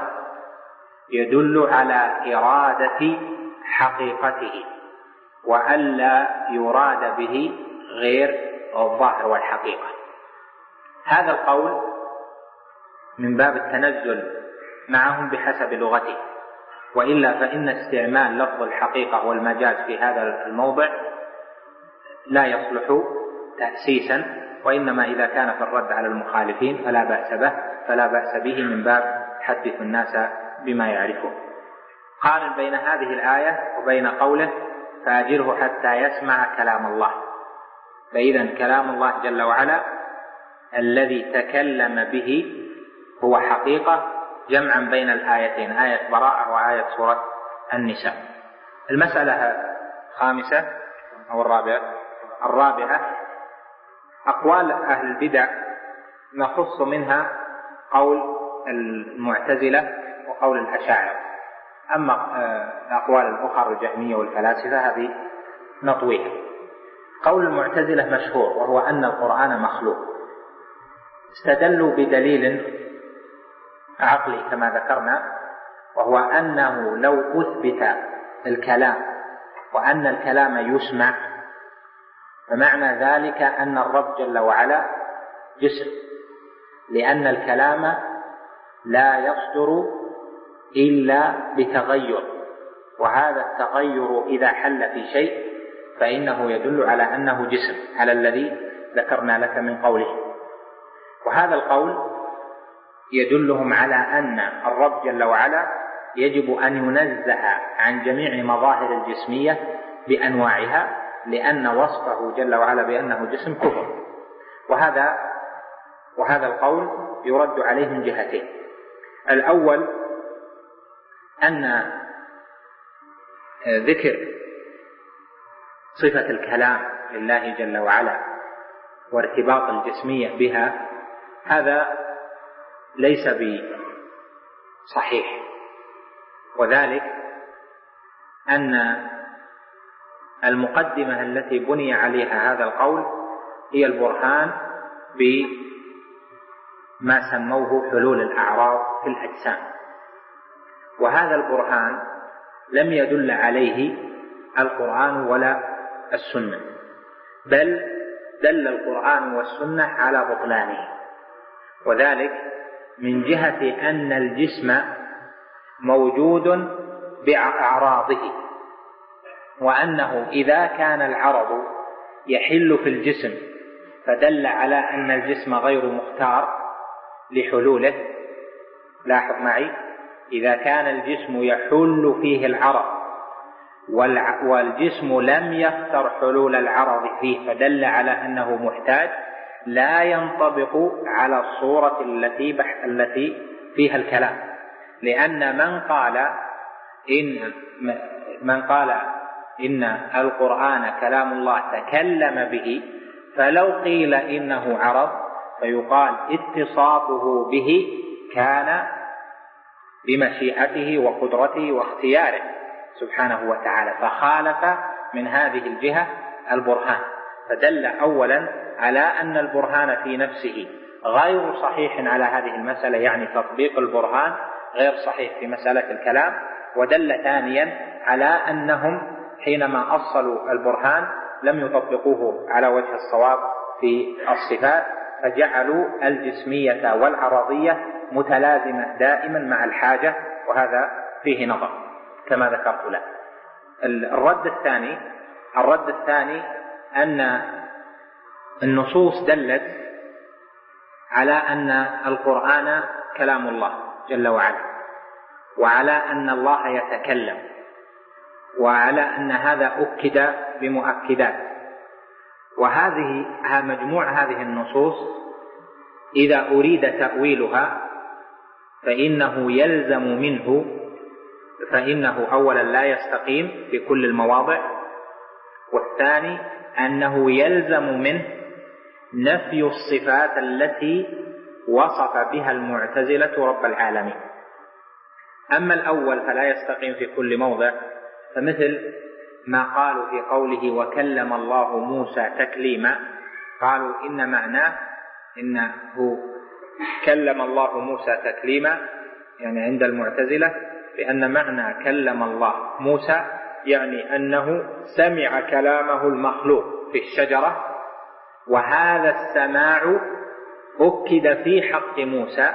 Speaker 3: يدل على إرادة حقيقته، وألا يراد به غير الظاهر والحقيقة. هذا القول من باب التنزل معهم بحسب لغته، وإلا فإن استعمال لفظ الحقيقة والمجاز في هذا الموضع لا يصلح تأسيسا، وإنما إذا كان في الرد على المخالفين فلا بأس به فلا بأس به من باب حدث الناس بما يعرفون. قارن بين هذه الآية وبين قوله: فأجره حتى يسمع كلام الله. فإذا كلام الله جل وعلا الذي تكلم به هو حقيقة، جمعا بين الآيتين، آية براءة وآية سورة النساء. المسألة الخامسة أو الرابعة الرابعة أقوال أهل البدع نخص منها قول المعتزلة وقول الأشاعرة، أما الأقوال الأخرى الجهمية والفلاسفة هذه نطويها. قول المعتزلة مشهور، وهو أن القرآن مخلوق. استدلوا بدليل عقلي كما ذكرنا، وهو أنه لو أثبت الكلام وأن الكلام يسمع، فمعنى ذلك أن الرب جل وعلا جسم، لأن الكلام لا يصدر إلا بتغير، وهذا التغير إذا حل في شيء فإنه يدل على أنه جسم، على الذي ذكرنا لك من قوله. وهذا القول يدلهم على أن الرب جل وعلا يجب أن ينزه عن جميع مظاهر الجسمية بأنواعها، لأن وصفه جل وعلا بأنه جسم كفر. وهذا وهذا القول يرد عليه من جهتين. الأول أن ذكر صفة الكلام لله جل وعلا وارتباط الجسمية بها هذا ليس بصحيح، وذلك أن المقدمة التي بني عليها هذا القول هي البرهان بما سموه حلول الأعراض في الأجسام، وهذا البرهان لم يدل عليه القرآن ولا السنة، بل دل القرآن والسنة على بطلانه، وذلك من جهة أن الجسم موجود بأعراضه، وأنه إذا كان العرض يحل في الجسم فدل على أن الجسم غير مختار لحلوله. لاحظ معي، إذا كان الجسم يحل فيه العرض والجسم لم يختر حلول العرض فيه فدل على أنه محتاج، لا ينطبق على الصورة التي التي فيها الكلام، لأن من قال إن من قال إن القرآن كلام الله تكلم به، فلو قيل إنه عرض فيقال اتصافه به كان بمشيئته وقدرته واختياره سبحانه وتعالى، فخالف من هذه الجهة البرهان، فدل أولا على أن البرهان في نفسه غير صحيح على هذه المسألة، يعني تطبيق البرهان غير صحيح في مسألة الكلام، ودل ثانيا على أنهم حينما أصلوا البرهان لم يطبقوه على وجه الصواب في الصفات، فجعلوا الجسمية والعرضية متلازمة دائما مع الحاجة، وهذا فيه نظر كما ذكرت له. الرد الثاني الرد الثاني أن النصوص دلت على أن القرآن كلام الله جل وعلا، وعلى أن الله يتكلم، وعلى أن هذا أكد بمؤكدات. وهذه مجموع هذه النصوص إذا أريد تأويلها فإنه يلزم منه فإنه أولا لا يستقيم في كل المواضع، والثاني أنه يلزم منه نفي الصفات التي وصف بها المعتزلة رب العالمين. أما الأول فلا يستقيم في كل موضع، فمثل ما قالوا في قوله وكلم الله موسى تكليما، قالوا إن معناه إنه كلم الله موسى تكليما، يعني عند المعتزلة بأن معنى كلم الله موسى يعني أنه سمع كلامه المخلوق في الشجرة، وهذا السماع أكد في حق موسى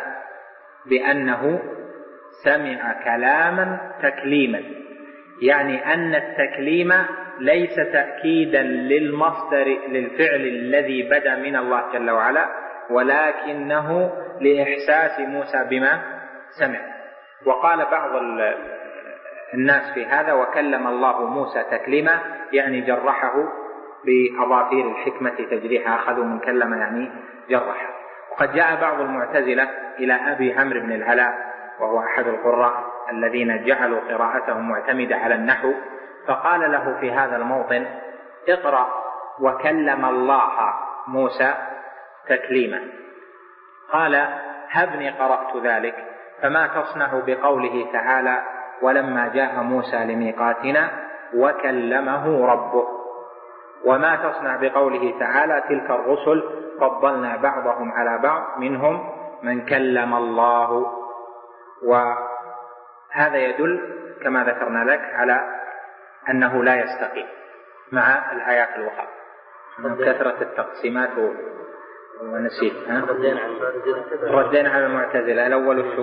Speaker 3: بأنه سمع كلاما تكليما، يعني أن التكليم ليس تأكيدا للمصدر للفعل الذي بدأ من الله جل وعلا، ولكنه لإحساس موسى بما سمع. وقال بعض الناس في هذا وكلم الله موسى تكليما، يعني جرحه بأظافير الحكمة تجريحها، أخذوا من كلم يعني جرح. وقد جاء بعض المعتزلة إلى أبي عمرو بن العلاء وهو أحد القراء الذين جعلوا قراءتهم معتمدة على النحو، فقال له في هذا الموطن اقرأ وكلم الله موسى تكليما. قال هبني قرأت ذلك، فما تصنع بقوله تعالى ولما جاء موسى لميقاتنا وكلمه ربه، وما تصنع بقوله تعالى تلك الرسل فضلنا بعضهم على بعض منهم من كلم الله. وهذا يدل كما ذكرنا لك على أنه لا يستقيم مع الآيات الأخرى. كثرة التقسيمات ونسيت ردينا على المعتزلة. الأول الشوف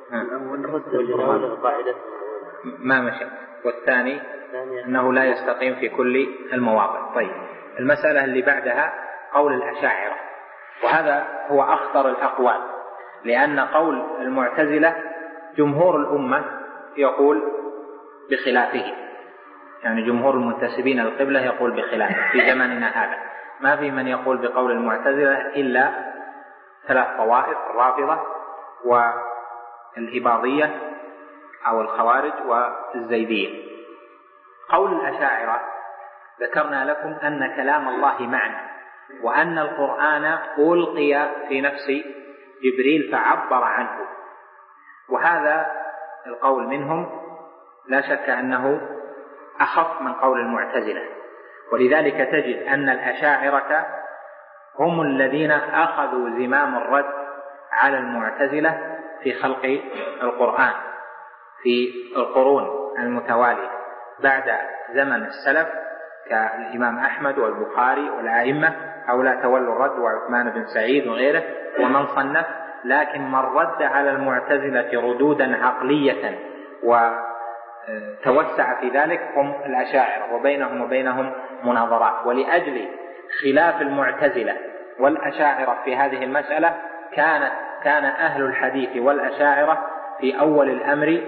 Speaker 3: ما مشى، والثاني أنه لا يستقيم في كل المواضع. طيب، المسألة اللي بعدها قول الأشاعرة، وهذا هو أخطر الأقوال، لأن قول المعتزلة جمهور الأمة يقول بخلافه، يعني جمهور المنتسبين للقبلة يقول بخلافه في زمننا هذا. ما في من يقول بقول المعتزلة إلا ثلاث طوائف: الرافضة والإباضية أو الخوارج والزيدية. قول الأشاعرة ذكرنا لكم أن كلام الله معنى، وأن القرآن ألقي في نفس جبريل فعبر عنه، وهذا القول منهم لا شك أنه أخف من قول المعتزلة. ولذلك تجد أن الأشاعرة هم الذين أخذوا زمام الرد على المعتزلة في خلق القرآن في القرون المتوالية بعد زمن السلف كالإمام أحمد والبخاري والأئمة، هؤلاء تولوا الرد، وعثمان بن سعيد وغيره ومن صنف. لكن من رد على المعتزلة ردودا عقلية وتوسع في ذلك هم الأشاعرة، وبينهم وبينهم مناظرات. ولأجل خلاف المعتزلة والأشاعرة في هذه المسألة كان كان أهل الحديث والأشاعرة في أول الأمر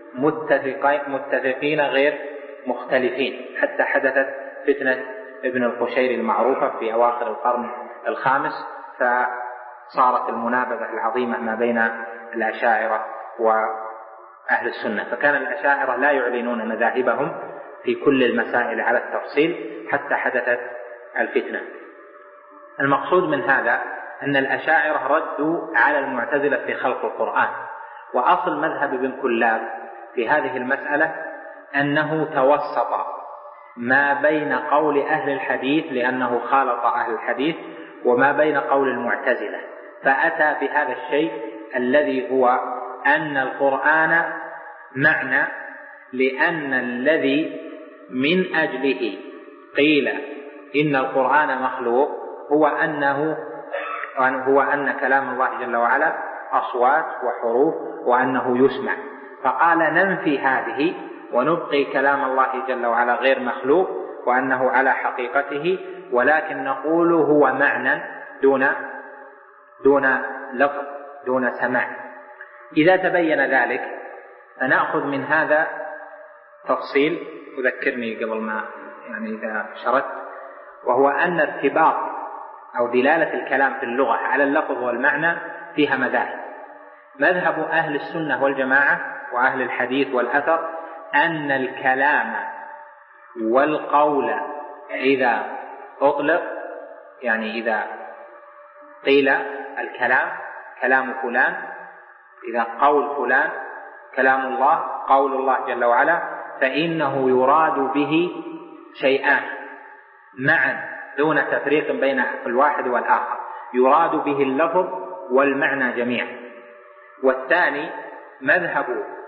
Speaker 3: متفقين غير مختلفين، حتى حدثت فتنة ابن القشير المعروفة في أواخر القرن الخامس، فصارت المنابذة العظيمة ما بين الأشاعرة وأهل السنة، فكان الأشاعرة لا يعلنون مذاهبهم في كل المسائل على التفصيل حتى حدثت الفتنة. المقصود من هذا أن الأشاعرة ردوا على المعتزلة في خلق القرآن، وأصل مذهب ابن كلاب في هذه المسألة أنه توسط ما بين قول أهل الحديث لأنه خالط أهل الحديث وما بين قول المعتزلة، فأتى بهذا الشيء الذي هو أن القرآن معنى، لأن الذي من أجله قيل إن القرآن مخلوق هو أنه هو أن كلام الله جل وعلا أصوات وحروف وأنه يسمع، فقال ننفي هذه ونبقي كلام الله جل وعلا غير مخلوق وأنه على حقيقته، ولكن نقول هو معنى دون دون لفظ دون سماع. إذا تبين ذلك فنأخذ من هذا تفصيل أذكرني قبل ما يعني إذا شرت، وهو أن ارتباط أو دلالة الكلام في اللغة على اللفظ والمعنى فيها مذاهب. مذهب أهل السنة والجماعة وأهل الحديث والأثر أن الكلام والقول إذا أطلق، يعني إذا قيل الكلام كلام فلان، إذا قول فلان كلام الله قول الله جل وعلا، فإنه يراد به شيئان معا دون تفريق بين الواحد والآخر، يراد به اللفظ والمعنى جميعا. والثاني مذهب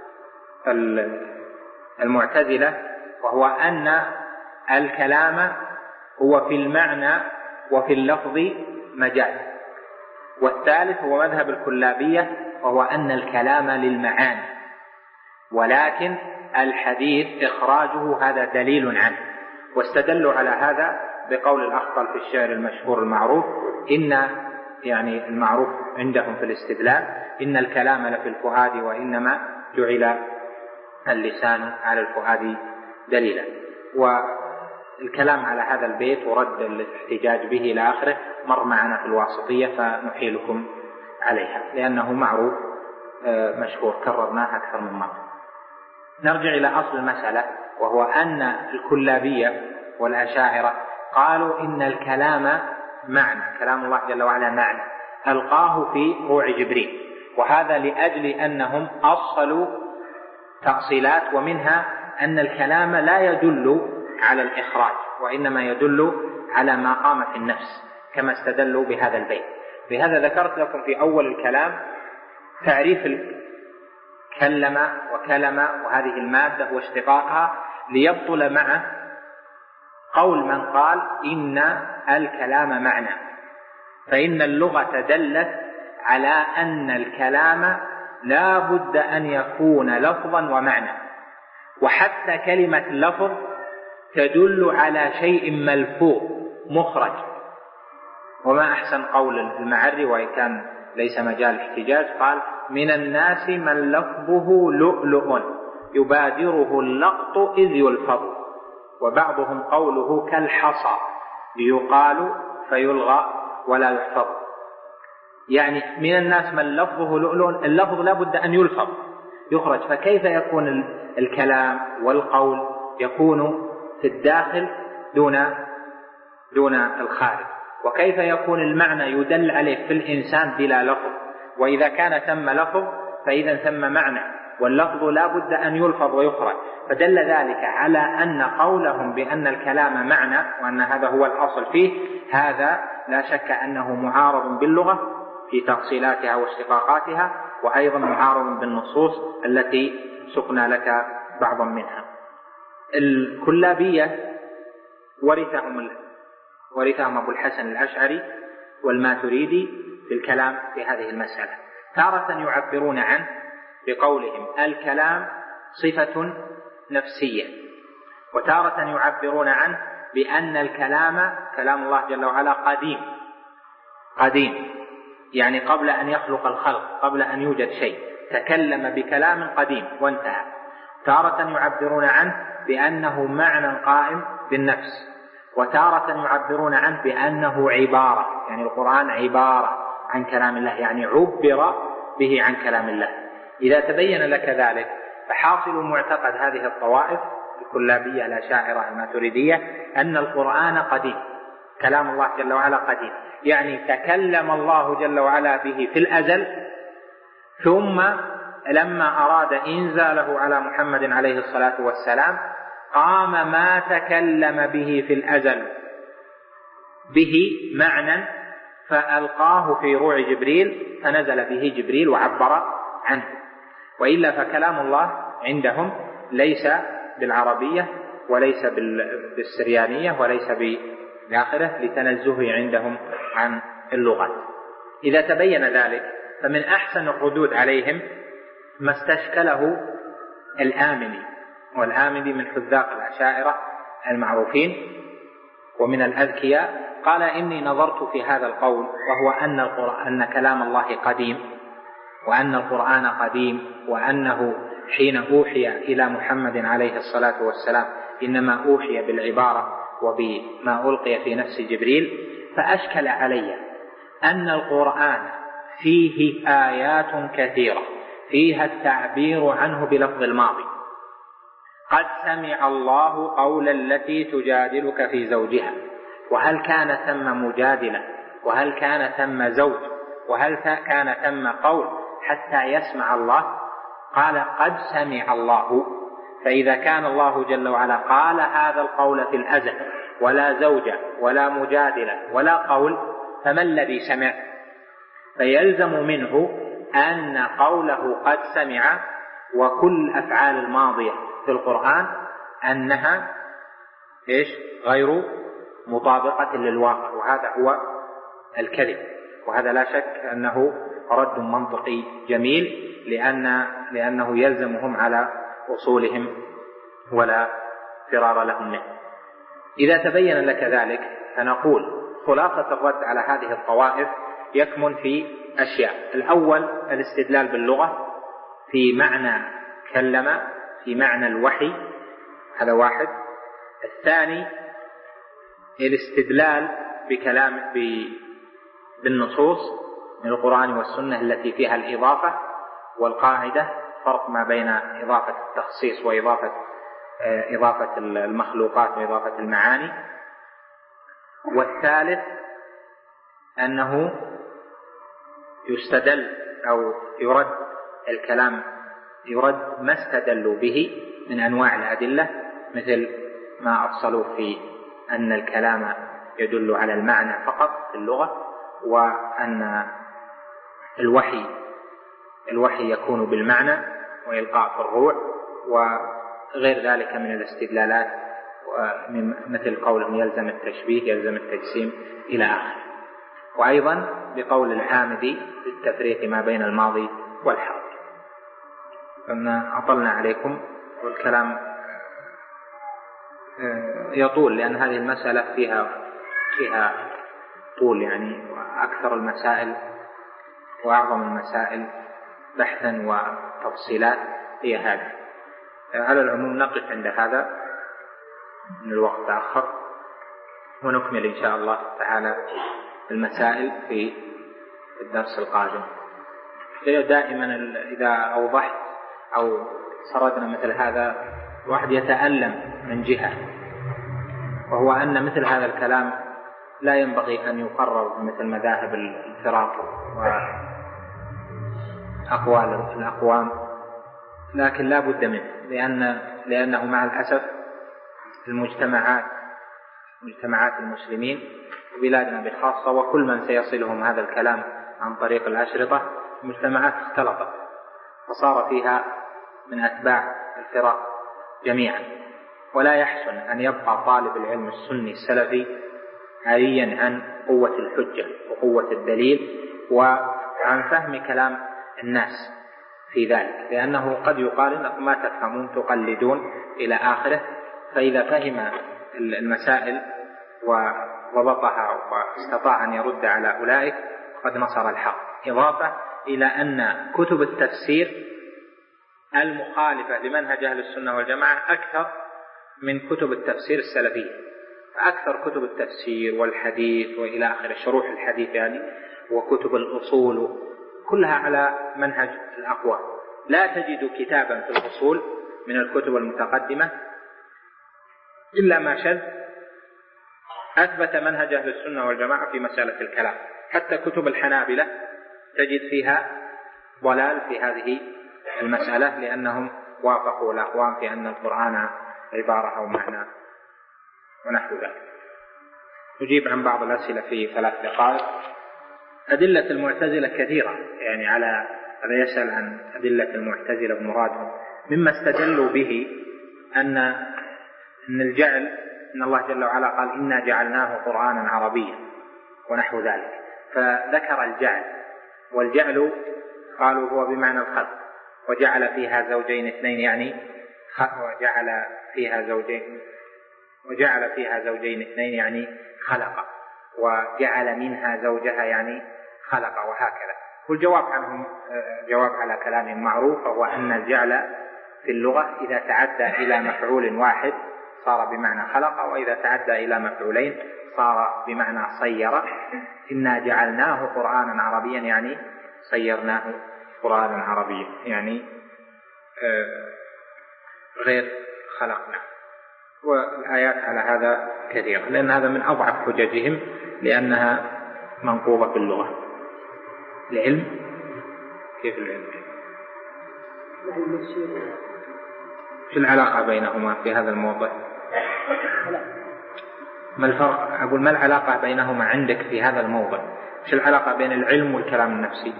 Speaker 3: المعتزلة وهو أن الكلام هو في المعنى وفي اللفظ مجاز. والثالث هو مذهب الكلابية وهو أن الكلام للمعاني، ولكن الحديث إخراجه هذا دليل عنه، واستدلوا على هذا بقول الأخطل في الشعر المشهور المعروف، إن يعني المعروف عندهم في الاستدلال إن الكلام لفي الفؤاد وإنما جعل اللسان على الفؤاد دليلا. والكلام على هذا البيت ورد الاحتجاج به إلى آخره مر معنا في الواسطية، فنحيلكم عليها لأنه معروف مشهور كررناه أكثر من مرة. نرجع إلى أصل المسألة، وهو أن الكلابية والأشاعرة قالوا إن الكلام معنى، كلام الله جل وعلا معنى ألقاه في روع جبريل، وهذا لأجل أنهم أصلوا تأصيلات، ومنها أن الكلام لا يدل على الإخراج وإنما يدل على ما قام في النفس، كما استدلوا بهذا البيت. لهذا ذكرت لكم في أول الكلام تعريف كلم وكلم وهذه المادة واشتقاقها، ليبطل مع قول من قال إن الكلام معنى، فإن اللغة دلت على أن الكلام لا بد أن يكون لفظا ومعنى، وحتى كلمة لفظ تدل على شيء ملفوظ مخرج. وما أحسن قول المعري وإن كان ليس مجال احتجاج، قال من الناس من لفظه لؤلؤ يبادره اللقط إذ يلفظ، وبعضهم قوله كالحصى يقال فيلغى ولا يحفظ. يعني من الناس من لفظه لؤلؤ، اللفظ لا بد أن يلفظ يخرج، فكيف يكون الكلام والقول يكون في الداخل دون دون الخارج؟ وكيف يكون المعنى يدل عليه في الإنسان بلا لفظ؟ وإذا كان ثم لفظ فإذا ثم معنى، واللفظ لا بد أن يلفظ ويخرج. فدل ذلك على أن قولهم بأن الكلام معنى وأن هذا هو الأصل فيه، هذا لا شك أنه معارض باللغة في تفصيلاتها واشتقاقاتها، وأيضا معارض بالنصوص التي سقنا لك بعضا منها. الكلابية ورثهم ورثهم أبو الحسن الأشعري والماتريدي في الكلام في هذه المسألة. تارة يعبرون عنه بقولهم الكلام صفة نفسية، وتارة يعبرون عنه بأن الكلام كلام الله جل وعلا قديم قديم يعني قبل أن يخلق الخلق، قبل أن يوجد شيء تكلم بكلام قديم وانتهى. تارة يعبرون عنه بأنه معنى قائم بالنفس، وتارة يعبرون عنه بأنه عبارة، يعني القرآن عبارة عن كلام الله، يعني عبر به عن كلام الله. إذا تبين لك ذلك فحاصل معتقد هذه الطوائف الكلابية الأشاعرة الماتريدية أن القرآن قديم، كلام الله جل وعلا قديم، يعني تكلم الله جل وعلا به في الأزل، ثم لما أراد إنزاله على محمد عليه الصلاة والسلام قام ما تكلم به في الأزل به معنى فألقاه في روع جبريل فنزل به جبريل وعبر عنه. وإلا فكلام الله عندهم ليس بالعربية وليس بالسريانية وليس بالآخرة لتنزهه عندهم عن اللغات. إذا تبين ذلك فمن أحسن الردود عليهم ما استشكله الآمني، والآمني من حذاق الأشاعرة المعروفين ومن الأذكياء، قال إني نظرت في هذا القول وهو أن القرآن أن كلام الله قديم، وأن القرآن قديم، وأنه حين أوحي إلى محمد عليه الصلاة والسلام إنما أوحي بالعبارة وبما ألقي في نفس جبريل، فأشكل علي أن القرآن فيه آيات كثيرة فيها التعبير عنه بلفظ الماضي، قد سمع الله قول التي تجادلك في زوجها، وهل كان ثم مجادلة، وهل كان ثم زوج، وهل كان ثم قول حتى يسمع الله؟ قال قد سمع الله. فإذا كان الله جل وعلا قال هذا القول في الأزل ولا زوجة ولا مجادلة ولا قول، فما الذي سمع؟ فيلزم منه أن قوله قد سمع وكل أفعال الماضية في القرآن أنها إيش؟ غير مطابقة للواقع، وهذا هو الكذب. وهذا لا شك أنه رد منطقي جميل، لأن لأنه يلزمهم على أصولهم ولا فرار لهم منه. إذا تبين لك ذلك فنقول خلاصة الرد على هذه الطوائف يكمن في أشياء. الأول الاستدلال باللغة في معنى كلم، في معنى الوحي، هذا واحد. الثاني الاستدلال بكلام بالنصوص من القرآن والسنة التي فيها الإضافة، والقاعدة فرق ما بين إضافة التخصيص وإضافة إضافة المخلوقات وإضافة المعاني. والثالث أنه يستدل أو يرد الكلام، يرد ما استدلوا به من أنواع الأدلة، مثل ما أفصلوا في أن الكلام يدل على المعنى فقط في اللغة، وأن الوحي الوحي يكون بالمعنى وإلقاء في الروع، وغير ذلك من الاستدلالات مثل قولهم يلزم التشبيه يلزم التجسيم إلى آخره. وأيضا بقول الحامدي بالتفريق ما بين الماضي والحاضر. فإن أطلنا عليكم والكلام يطول، لأن هذه المسألة فيها فيها طول يعني، وأكثر المسائل وأعظم المسائل بحثا وتفصيلات هي هذه. على العموم نقف عند هذا من الوقت تأخر، ونكمل إن شاء الله تعالى المسائل في الدرس القادم. دائما إذا أوضحت أو سردنا مثل هذا الواحد يتألم من جهة، وهو أن مثل هذا الكلام لا ينبغي أن يقرر مثل مذاهب الفرق وأقوال الأقوام، لكن لا بد منه، لأن لأنه مع الأسف المجتمعات مجتمعات المسلمين وبلادنا بخاصة وكل من سيصلهم هذا الكلام عن طريق الأشرطة مجتمعات اختلطت، فصار فيها من أتباع الفرق جميعا. ولا يحسن أن يبقى طالب العلم السني السلفي عاريا عن قوة الحجة وقوة الدليل وعن فهم كلام الناس في ذلك، لأنه قد يقال أنكم ما تفهمون تقلدون إلى آخره. فإذا فهم المسائل وضبطها واستطاع أن يرد على أولئك قد نصر الحق، إضافة إلى أن كتب التفسير المخالفة لمنهج أهل السنة والجماعة أكثر من كتب التفسير السلفية. فأكثر كتب التفسير والحديث وإلى آخر شروح الحديث يعني وكتب الأصول كلها على منهج الأقوى. لا تجد كتابا في الأصول من الكتب المتقدمة إلا ما شذ أثبت منهج أهل السنة والجماعة في مسألة الكلام. حتى كتب الحنابلة تجد فيها ضلال في هذه المسألة، لأنهم وافقوا الأقوام في أن القرآن عبارة أو معنى ونحو ذلك. نجيب عن بعض الأسئلة في ثلاث دقائق. أدلة المعتزلة كثيرة، يعني على هذا يسأل عن أدلة المعتزلة بمرادهم. مما استدلوا به أن أن الجعل، إن الله جل وعلا قال إنا جعلناه قرآنا عربيا ونحو ذلك، فذكر الجعل، والجعل قالوا هو بمعنى الخلق، وجعل فيها زوجين اثنين يعني وجعل فيها زوجين وجعل فيها زوجين اثنين يعني خلق، وجعل منها زوجها يعني خلق، وهكذا. والجواب عنهم جواب على كلام معروف، وهو أن الجعل في اللغة إذا تعدى إلى مفعول واحد صار بمعنى خلق، وإذا تعدى إلى مفعولين صار بمعنى صير. إنا جعلناه قرآنا عربيا يعني صيرناه قرآنا عربيا، يعني غير خلقنا. والآيات على هذا كثيرة، لأن هذا من أضعف حججهم، لأنها منقوضة في اللغة. العلم كيف العلم؟ شو العلاقة بينهما في هذا الموضوع؟ ما الفرق؟ أقول ما العلاقة بينهما عندك في هذا الموضوع؟ شو العلاقة بين العلم والكلام النفسي؟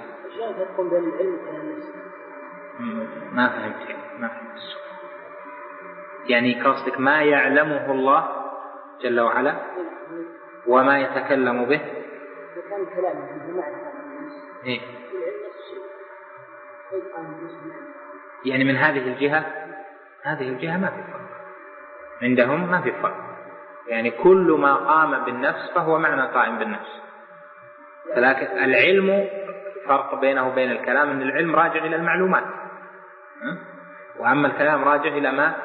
Speaker 3: ما فهمت ما فهمت يعني قصدك ما يعلمه الله جل وعلا وما يتكلم به؟ إيه؟ يعني من هذه الجهة هذه الجهة ما في فرق عندهم، ما في فرق. يعني كل ما قام بالنفس فهو معنى قائم بالنفس. لكن العلم فرق بينه وبين الكلام، أن العلم راجع إلى المعلومات، وأما الكلام راجع إلى ما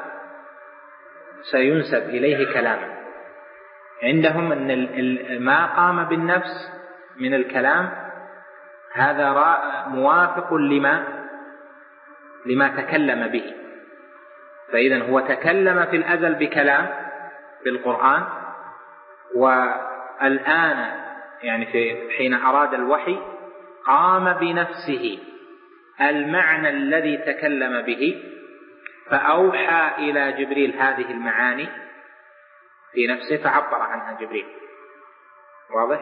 Speaker 3: سينسب إليه كلاما. عندهم أن ما قام بالنفس من الكلام هذا موافق لما لما تكلم به، فإذا هو تكلم في الأزل بكلام بالقرآن، والآن يعني في حين أراد الوحي قام بنفسه المعنى الذي تكلم به، فأوحى إلى جبريل هذه المعاني في نفسه فعبر عنها جبريل. واضح؟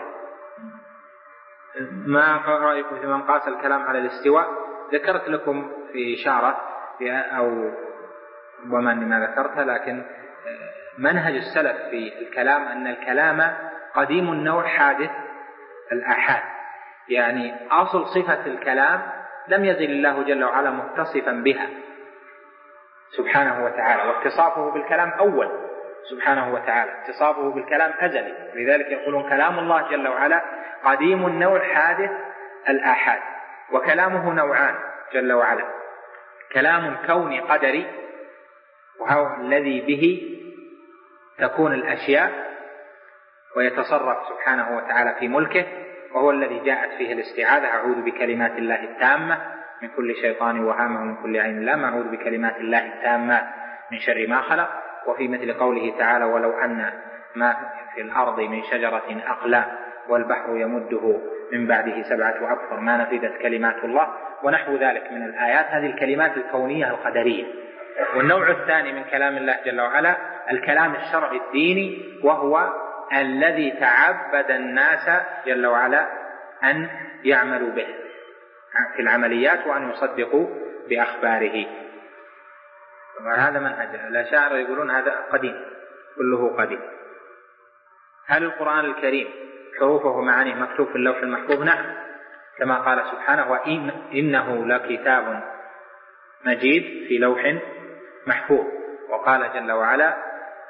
Speaker 3: ما رأيكم في من قاس الكلام على الاستواء؟ ذكرت لكم في إشارة أو ربما أني ما ذكرتها، لكن منهج السلف في الكلام أن الكلام قديم النوع حادث الآحاد، يعني أصل صفة الكلام لم يزل الله جل وعلا متصفا بها سبحانه وتعالى، واتصافه بالكلام أول سبحانه وتعالى، اتصافه بالكلام أزلي. لذلك يقولون كلام الله جل وعلا قديم النوع حادث الآحاد. وكلامه نوعان جل وعلا: كلام كوني قدري، وهو الذي به تكون الأشياء ويتصرف سبحانه وتعالى في ملكه، وهو الذي جاءت فيه الاستعاذة: أعوذ بكلمات الله التامة من كل شيطان وهامة ومن كل عين لامة، أعوذ بكلمات الله التامة من شر ما خلق. وفي مثل قوله تعالى: ولو أن ما في الأرض من شجرة أقلام والبحر يمده من بعده سبعة أبحر ما نفدت كلمات الله، ونحو ذلك من الآيات. هذه الكلمات الكونية القدرية. والنوع الثاني من كلام الله جل وعلا الكلام الشرعي الديني، وهو الذي تعبد الناس جل وعلا أن يعملوا به في العمليات وأن يصدقوا بأخباره. وهذا منهج الأشاعرة، يقولون هذا قديم، كله قديم. هل القرآن الكريم حروفه ومعانيه مكتوب في اللوح المحفوظ؟ نعم، كما قال سبحانه: وإن إنه لكتاب مجيد في لوح محفوظ. وقال جل وعلا: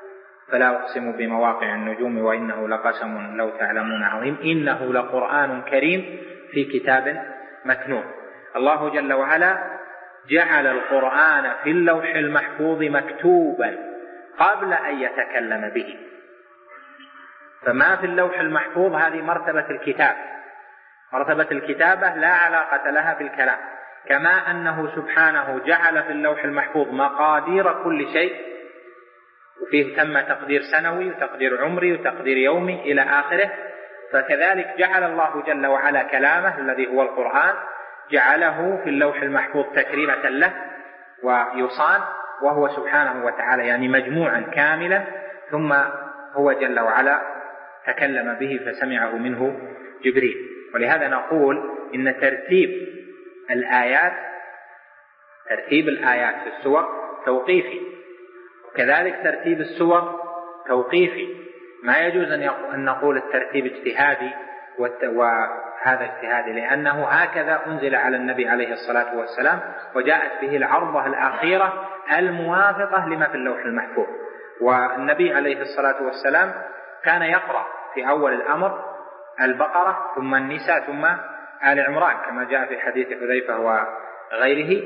Speaker 3: فلا أقسم بمواقع النجوم وإنه لقسم لو تعلمون عظيم إنه لقرآن كريم في كتاب مكنون. الله جل وعلا جعل القرآن في اللوح المحفوظ مكتوبا قبل أن يتكلم به، فما في اللوح المحفوظ هذه مرتبة الكتاب، مرتبة الكتابة لا علاقة لها بالكلام، كما أنه سبحانه جعل في اللوح المحفوظ مقادير كل شيء، وفيه تم تقدير سنوي وتقدير عمري وتقدير يومي إلى آخره، فكذلك جعل الله جل وعلا كلامه الذي هو القرآن جعله في اللوح المحفوظ تكريمة له ويصان، وهو سبحانه وتعالى يعني مجموعا كاملا، ثم هو جل وعلا تكلم به فسمعه منه جبريل. ولهذا نقول إن ترتيب الآيات ترتيب الآيات في السور توقيفي، وكذلك ترتيب السور توقيفي. ما يجوز أن نقول الترتيب اجتهادي وهذا اجتهادي، لأنه هكذا أنزل على النبي عليه الصلاة والسلام، وجاءت به العرضة الأخيرة الموافقة لما في اللوح المحفوظ. والنبي عليه الصلاة والسلام كان يقرأ في أول الأمر البقرة ثم النساء ثم آل عمران كما جاء في حديث حذيفة وغيره،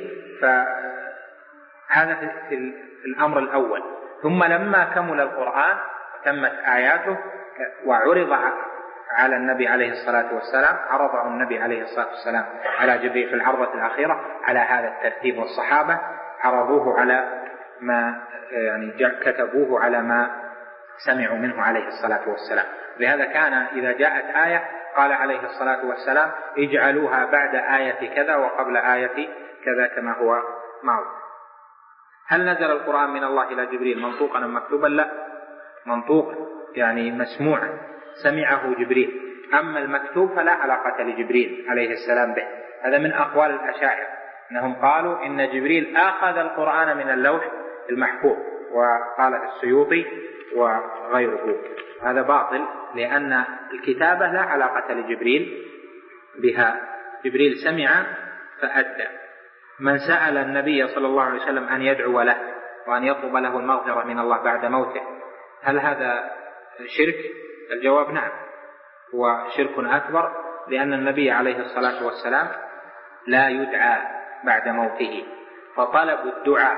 Speaker 3: فهذا في الأمر الأول. ثم لما كمل القرآن وتمت آياته وعرض على النبي عليه الصلاة والسلام، عرضه النبي عليه الصلاة والسلام على جبريل في العرضة الأخيرة على هذا الترتيب، والصحابة عرضوه على ما يعني كتبوه على ما سمعوا منه عليه الصلاة والسلام. لهذا كان إذا جاءت آية قال عليه الصلاة والسلام اجعلوها بعد آية كذا وقبل آية كذا كما هو معروف. هل نزل القرآن من الله إلى جبريل منطوقا أم مكتوبا؟ لا، منطوقا يعني مسموعا سمعه جبريل، أما المكتوب فلا علاقة لجبريل عليه السلام به. هذا من أقوال الأشاعرة أنهم قالوا إن جبريل أخذ القرآن من اللوح المحفوظ، وقال السيوطي وغيره هذا باطل، لأن الكتابة لا علاقة لجبريل بها، جبريل سمع فأدى. من سأل النبي صلى الله عليه وسلم أن يدعو له وأن يطلب له المغفرة من الله بعد موته، هل هذا شرك؟ الجواب نعم، هو شرك أكبر، لأن النبي عليه الصلاة والسلام لا يدعى بعد موته، فطلب الدعاء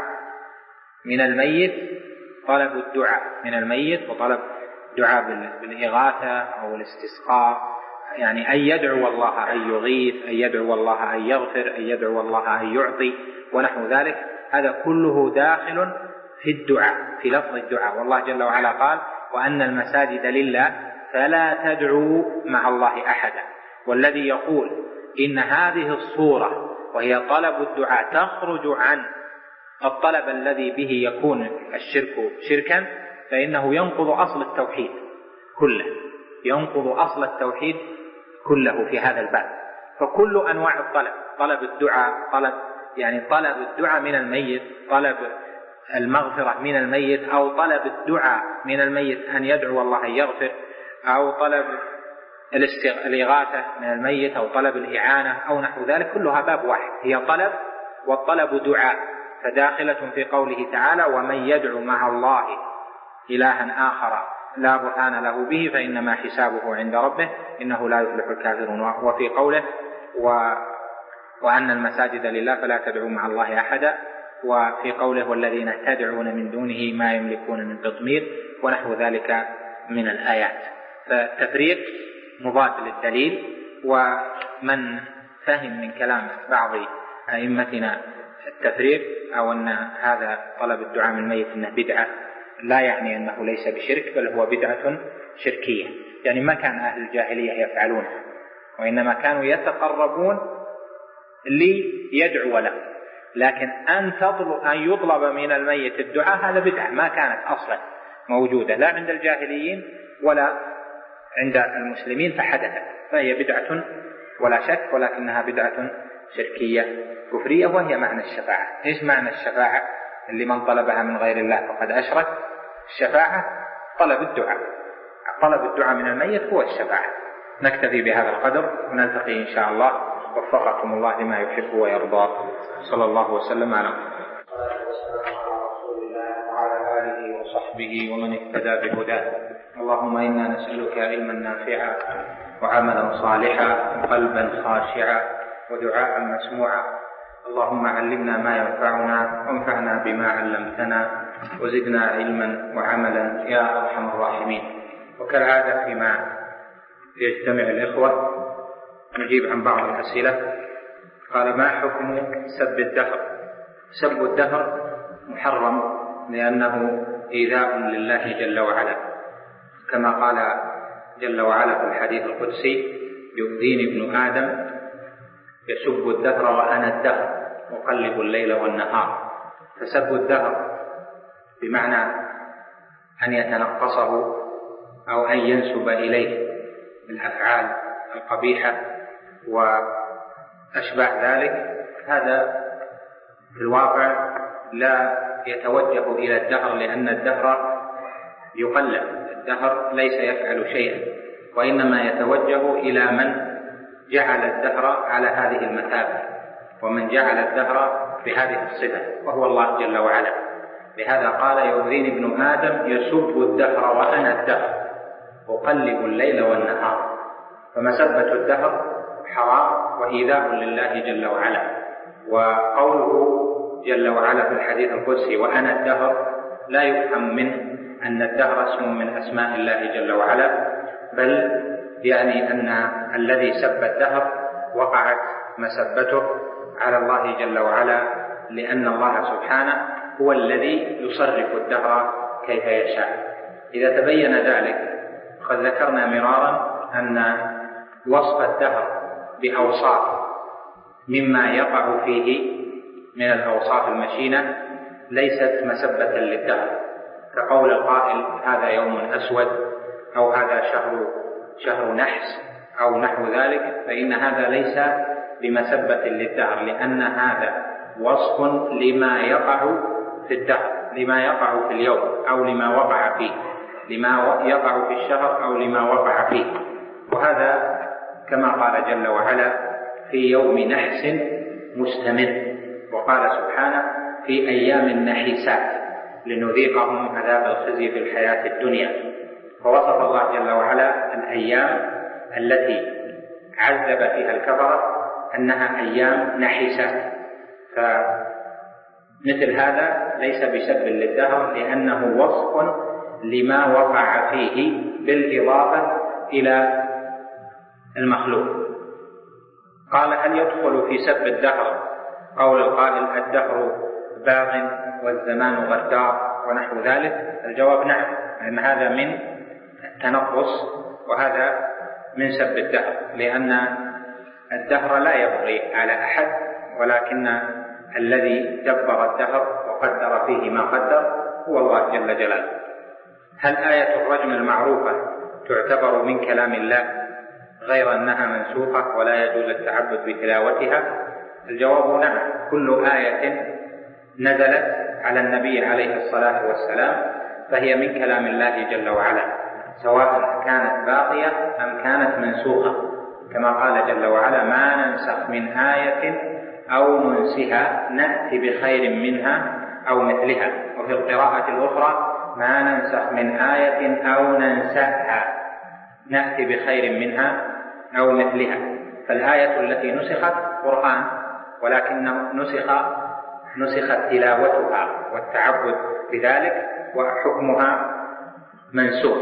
Speaker 3: من الميت طلب الدعاء من الميت وطلب دعاء بالإغاثة أو الاستسقاء، يعني أن يدعو الله أن يغيث، أن يدعو الله أن يغفر، أن يدعو الله أن يعطي ونحو ذلك، هذا كله داخل في الدعاء في لفظ الدعاء. والله جل وعلا قال وأن المساجد لله فلا تدعوا مع الله أحدا. والذي يقول إن هذه الصورة وهي طلب الدعاء تخرج عن الطلب الذي به يكون الشرك شركا، فإنه ينقض أصل التوحيد كله، ينقض أصل التوحيد كله في هذا الباب. فكل أنواع الطلب، طلب الدعاء، طلب يعني طلب الدعاء من الميت، طلب المغفرة من الميت، أو طلب الدعاء من الميت أن يدعو الله أن يغفر، أو طلب الإغاثة من الميت، أو طلب الإعانة أو نحو ذلك، كلها باب واحد، هي طلب، والطلب دعاء، فداخلة في قوله تعالى ومن يدعو مع الله إلها آخر لا برهان له به فإنما حسابه عند ربه إنه لا يفلح الكافرون. وفي قوله و... وأن المساجد لله فلا تدعوا مع الله أحدا، وفي قوله والذين تدعون من دونه ما يملكون من قطمير ونحو ذلك من الآيات. فالتفريق مضاد للدليل، ومن فهم من كلام بعض أئمتنا التفريق أو أن هذا طلب الدعاء من الميت أنه بدعة، لا يعني أنه ليس بشرك، بل هو بدعة شركية، يعني ما كان أهل الجاهلية يفعلونه، وإنما كانوا يتقربون ليدعو له، لكن أن تطلب أن يطلب من الميت الدعاء هذا بدعة ما كانت أصلا موجودة لا عند الجاهليين ولا عند المسلمين فحدثت، فهي بدعة ولا شك، ولكنها بدعة شركية كفرية، وهي معنى الشفاعة. إيش معنى الشفاعة اللي من طلبها من غير الله فقد أشرك؟ الشفاعة طلب الدعاء، طلب الدعاء من الميت هو الشفاعة. نكتفي بهذا القدر ونلتقي إن شاء الله، وفقكم الله لما يحب ويرضى. صلى الله وسلم على محمد. رسول الله وعلى آله وصحبه ومن اهتدى بهداه. اللهم إنا نسألك علما نافعا وعملا صالحا وقلبا خاشعا ودعاء مسموعا. اللهم علمنا ما ينفعنا وانفعنا بما علمتنا وزدنا علما وعملا يا أرحم الراحمين. وكالعادة فيما يجتمع الإخوة نجيب عن بعض الأسئلة. قال: ما حكم سب الدهر؟ سب الدهر محرم لأنه إيذاء لله جل وعلا، كما قال جل وعلا في الحديث القدسي: يؤذيني ابن آدم يسب الدهر وأنا الدهر أقلب الليل والنهار. فسب الدهر بمعنى أن يتنقصه أو أن ينسب إليه الأفعال القبيحة وأشبه ذلك، هذا في الواقع لا يتوجه إلى الدهر، لأن الدهر يقلب، الدهر ليس يفعل شيئا، وإنما يتوجه إلى من جعل الدهر على هذه المثابة ومن جعل الدهر بهذه الصفة، وهو الله جل وعلا. لهذا قال: يؤذيني ابن آدم يسب الدهر وأنا الدهر أقلب الليل والنهار. فمسبة الدهر حرام وإيذاء لله جل وعلا. وقوله جل وعلا في الحديث القدسي وأنا الدهر لا يفهم منه أن الدهر اسم من أسماء الله جل وعلا، بل يعني أن الذي سب الدهر وقعت مسبته على الله جل وعلا، لأن الله سبحانه هو الذي يصرف الدهر كيف يشاء. إذا تبين ذلك، قد ذكرنا مرارا أن وصف الدهر بأوصاف مما يقع فيه من الأوصاف المشينة ليست مسبة للدهر، كقول القائل: هذا يوم أسود، أو هذا شهر شهر نحس، أو نحو ذلك، فإن هذا ليس بمسبة للدهر، لأن هذا وصف لما يقع في الدهر، لما يقع في اليوم أو لما وقع فيه، لما يقع في الشهر أو لما وقع فيه. وهذا كما قال جل وعلا: في يوم نحس مستمر. وقال سبحانه: في أيام نحسات لنذيقهم عذاب الخزي في الحياة الدنيا. فوصف الله جل وعلا الأيام التي عذب فيها الكفرة أنها أيام نحسات، فمثل هذا ليس بسب للدهر، لأنه وصف لما وقع فيه بالإضافة إلى المخلوق. قال: هل يدخل في سب الدهر قول القائل: الدهر باغ والزمان غدار ونحو ذلك؟ الجواب: نعم، لأن هذا من التنقص وهذا من سب الدهر، لأن الدهر لا يبغي على أحد، ولكن الذي دبر الدهر وقدر فيه ما قدر هو الله جل جلاله. هل آية الرجم المعروفة تعتبر من كلام الله غير أنها منسوخة ولا يجوز التعبد بتلاوتها؟ الجواب: نعم، كل آية نزلت على النبي عليه الصلاة والسلام فهي من كلام الله جل وعلا، سواء كانت باقية أم كانت منسوخة، كما قال جل وعلا: ما ننسخ من آية أو ننسها نأتي بخير منها أو مثلها. وفي القراءة الأخرى: ما ننسخ من آية أو ننسها نأتي بخير منها أو مثلها. فالآية التي نسخت قرآن، ولكن نسخ نسخت تلاوتها والتعبد بذلك، وحكمها منسوخ.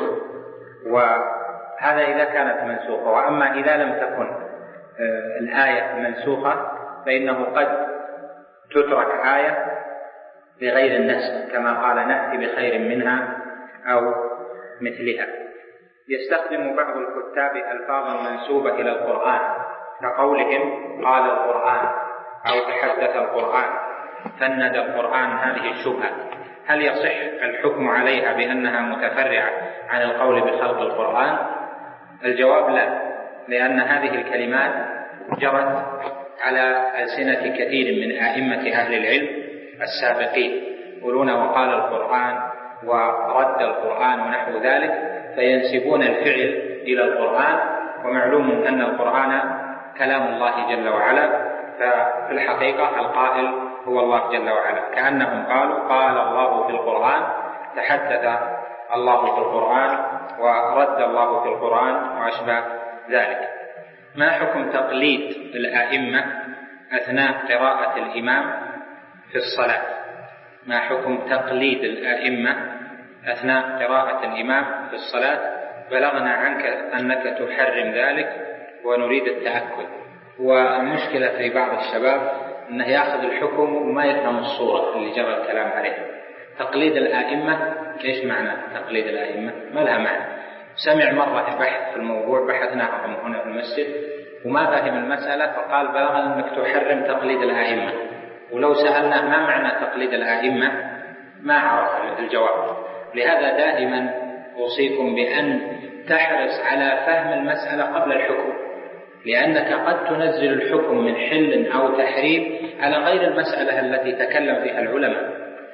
Speaker 3: وهذا إذا كانت منسوخة. وأما إذا لم تكن الآية منسوخة فإنه قد تترك آية بغير النسخ، كما قال: نأتي بخير منها أو مثلها. يستخدم بعض الكتاب ألفاظا منسوبة إلى القرآن، كقولهم: قال القرآن، أو تحدث القرآن، فند القرآن. هذه الشبهة، هل يصح الحكم عليها بأنها متفرعة عن القول بخلق القرآن؟ الجواب: لا، لأن هذه الكلمات جرت على ألسنة كثير من أئمة أهل العلم السابقين، يقولون: وقال القرآن، ورد القرآن، ونحو ذلك، فينسبون الفعل إلى القرآن. ومعلوم أن القرآن كلام الله جل وعلا، ففي الحقيقة القائل هو الله جل وعلا، كأنهم قالوا قال الله في القرآن، تحدث الله في القرآن، ورد الله في القرآن، وأشبه ذلك. ما حكم تقليد الأئمة أثناء قراءة الإمام في الصلاة؟ ما حكم تقليد الأئمة أثناء قراءة الإمام في الصلاة؟ بلغنا عنك أنك تحرم ذلك ونريد التأكد. والمشكلة في بعض الشباب أنه يأخذ الحكم وما يفهم الصورة اللي جرى الكلام عليها. تقليد الأئمة، إيش معنى تقليد الأئمة؟ ما لها معنى. سمع مرة بحث في الموضوع، بحثناه هنا في المسجد، وما فهم المسألة، فقال بلغنا أنك تحرم تقليد الأئمة. ولو سألنا ما معنى تقليد الأئمة ما عرف الجواب. لهذا دائما أوصيكم بأن تحرص على فهم المسألة قبل الحكم، لأنك قد تنزل الحكم من حل أو تحريم على غير المسألة التي تكلم فيها العلماء.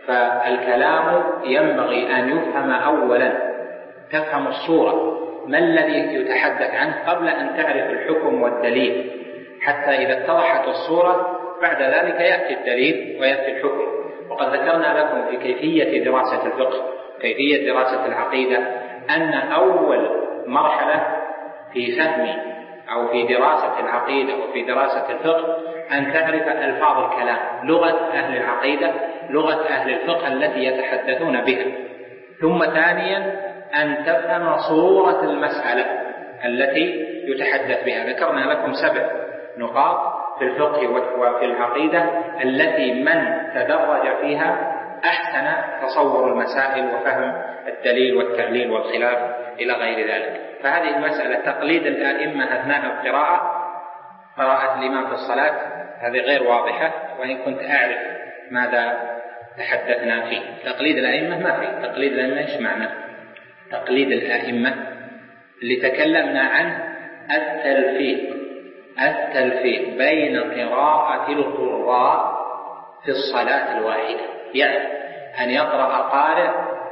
Speaker 3: فالكلام ينبغي أن يفهم أولا، تفهم الصورة، ما الذي يتحدث عنه قبل أن تعرف الحكم والدليل، حتى إذا اتضحت الصورة بعد ذلك يأتي الدليل ويأتي الحكم. وقد ذكرنا لكم في كيفية دراسة الفقه، كيفية دراسة العقيدة، أن أول مرحلة في فهم أو في دراسة العقيدة وفي دراسة الفقه أن تعرف ألفاظ الكلام، لغة أهل العقيدة، لغة أهل الفقه التي يتحدثون بها. ثم ثانيا أن تفهم صورة المسألة التي يتحدث بها. ذكرنا لكم سبع نقاط في الفقه وفي العقيدة التي من تدرج فيها أحسن تصور المسائل وفهم الدليل والتعليل والخلاف إلى غير ذلك. فهذه المسألة تقليد الآئمة أثناء القراءة، قراءة الإمام في الصلاة، هذه غير واضحة، وإن كنت أعرف ماذا تحدثنا فيه. تقليد الآئمة ما فيه. تقليد الآئمة إيش معنى؟ تقليد الآئمة اللي تكلمنا عنه التلفيق، التلفيق بين قراءة القراء في الصلاة الواحدة، يعني أن يقرأ قارئ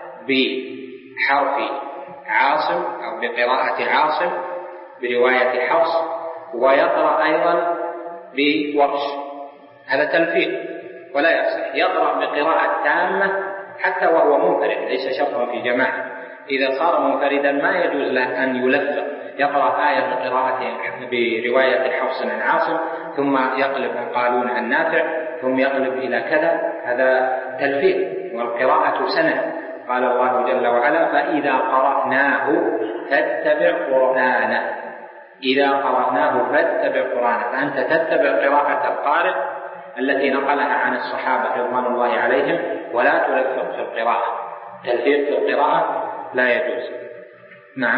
Speaker 3: بحرف عاصم أو بقراءة عاصم برواية حفص، ويقرأ أيضا بورش، هذا تلفيق ولا يصح. يقرأ بقراءة تامة حتى وهو منفرد، ليس شرطا في جماعة. إذا صار منفردا ما يجوز له أن يلفق، يقرأ آية بقراءة برواية حفص عن عاصم، ثم يقلب قالون عن نافع، ثم يقلب إلى كذا، هذا تلفيق. والقراءة سنة، قال الله جل وعلا فإذا قرأناه فاتبع قرآنه، إذا قرأناه فاتبع قرآنه. فأنت تتبع قراءة القارئ التي نقلها عن الصحابة رضوان الله عليهم، ولا تلفق في القراءة. تلفيق في القراءة لا يجوز. نعم.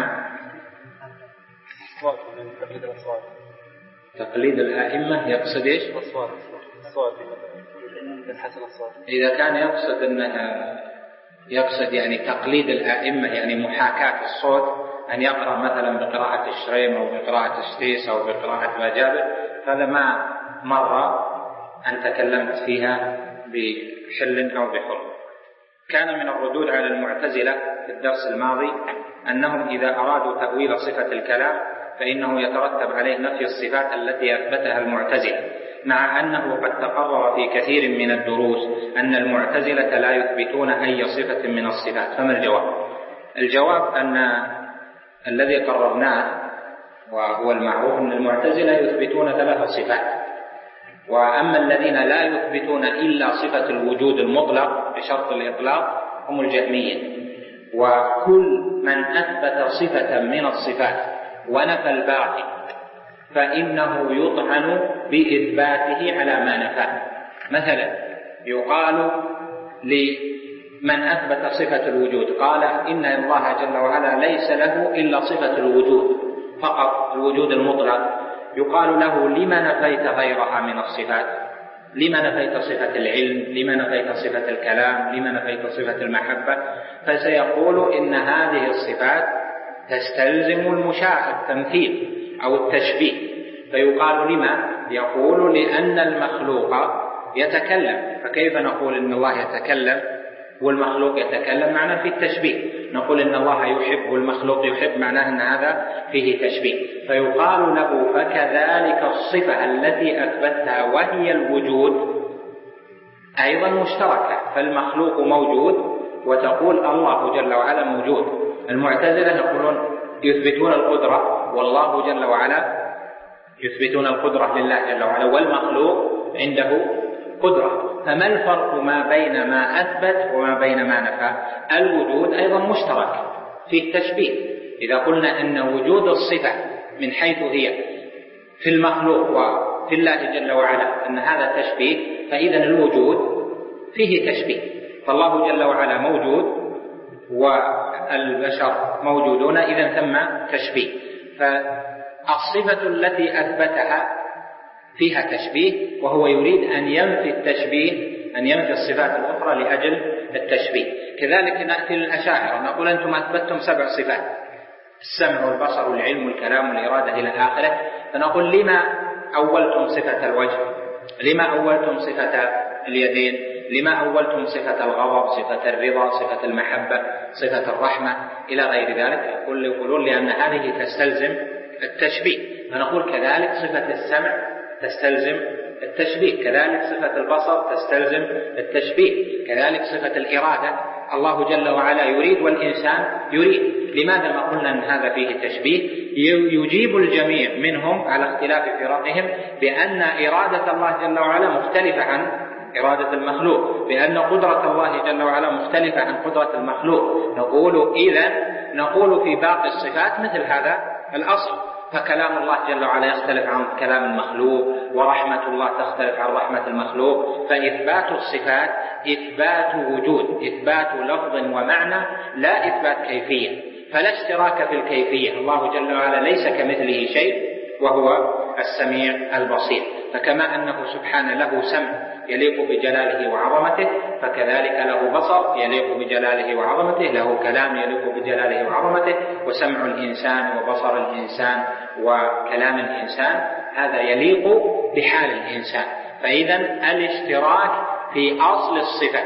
Speaker 4: تقليد الأصوات.
Speaker 3: تقليد الآئمة يقصد إيش؟
Speaker 4: الأصوات. الأصوات الحسن الصوت.
Speaker 3: إذا كان يقصد أنها يقصد يعني تقليد الآئمة يعني محاكاة الصوت، أن يقرأ مثلا بقراءة الشريم أو بقراءة الشتيس أو بقراءة مجابر، هذا ما مرة أن تكلمت فيها بحل أو بحرم. كان من الردود على المعتزلة في الدرس الماضي أنهم إذا أرادوا تأويل صفة الكلام فإنه يترتب عليه نفي الصفات التي أثبتها المعتزلة، مع أنه قد تقرر في كثير من الدروس أن المعتزلة لا يثبتون أي صفة من الصفات. فما الجواب؟ الجواب أن الذي قررناه وهو المعروف أن المعتزلة يثبتون ثلاث صفات، وأما الذين لا يثبتون إلا صفة الوجود المطلق بشرط الإطلاق هم الجهمية. وكل من أثبت صفة من الصفات ونفى الباقي فإنه يطعن بإثباته على ما نفاه. مثلا يقال لمن أثبت صفة الوجود قال إن الله جل وعلا ليس له إلا صفة الوجود فقط، الوجود المطلق، يقال له لما نفيت غيرها من الصفات؟ لما نفيت صفة العلم؟ لما نفيت صفة الكلام؟ لما نفيت صفة المحبة؟ فسيقول إن هذه الصفات تستلزم المشاهد، التمثيل أو التشبيه. فيقال لما؟ يقول لأن المخلوق يتكلم، فكيف نقول إن الله يتكلم والمخلوق يتكلم؟ معناه في التشبيه. نقول إن الله يحب والمخلوق يحب، معناه أن هذا فيه تشبيه. فيقال له فكذلك الصفة التي أثبتها وهي الوجود أيضا مشتركة، فالمخلوق موجود وتقول الله جل وعلا موجود. المعتزلة يقولون يثبتون القدرة والله جل وعلا يثبتون القدرة لله جل وعلا والمخلوق عنده قدرة. فما الفرق ما بين ما أثبت وما بين ما نفى؟ الوجود أيضا مشترك فيه تشبيه. إذا قلنا أن وجود الصفة من حيث هي في المخلوق وفي الله جل وعلا أن هذا تشبيه، فإذا الوجود فيه تشبيه. فالله جل وعلا موجود والبشر موجودون، إذا ثم تشبيه. فالصفة التي أثبتها فيها تشبيه، وهو يريد أن ينفي التشبيه، أن ينفي الصفات الأخرى لأجل التشبيه. كذلك نأتي للأشاعرة نقول أنتم أثبتتم سبع صفات: السمع والبصر والعلم والكلام والإرادة إلى آخره، فنقول لما أولتم صفة الوجه؟ لما أولتم صفة اليدين؟ لما أولتم صفة الغضب، صفة الرضا، صفة المحبة، صفة الرحمة إلى غير ذلك؟ يقولون لأن هذه تستلزم التشبيه. فنقول كذلك صفة السمع تستلزم التشبيه، كذلك صفة البصر تستلزم التشبيه، كذلك صفة الإرادة. الله جل وعلا يريد والإنسان يريد. لماذا ما قلنا أن هذا فيه تشبيه؟ يجيب الجميع منهم على اختلاف فرقهم بأن إرادة الله جل وعلا مختلفة عن إرادة المخلوق، بأن قدرة الله جل وعلا مختلفة عن قدرة المخلوق. نقول إذا نقول في باقي الصفات مثل هذا الأصل، فكلام الله جل وعلا يختلف عن كلام المخلوق، ورحمة الله تختلف عن رحمة المخلوق. فإثبات الصفات إثبات وجود، إثبات لفظ ومعنى، لا إثبات كيفية. فلا اشتراك في الكيفية. الله جل وعلا ليس كمثله شيء وهو السميع البصير. فكما أنه سبحانه له سمع يليق بجلاله وعظمته، فكذلك له بصر يليق بجلاله وعظمته، له كلام يليق بجلاله وعظمته. وسمع الإنسان وبصر الإنسان وكلام الإنسان هذا يليق بحال الإنسان. فإذا الاشتراك في أصل الصفة.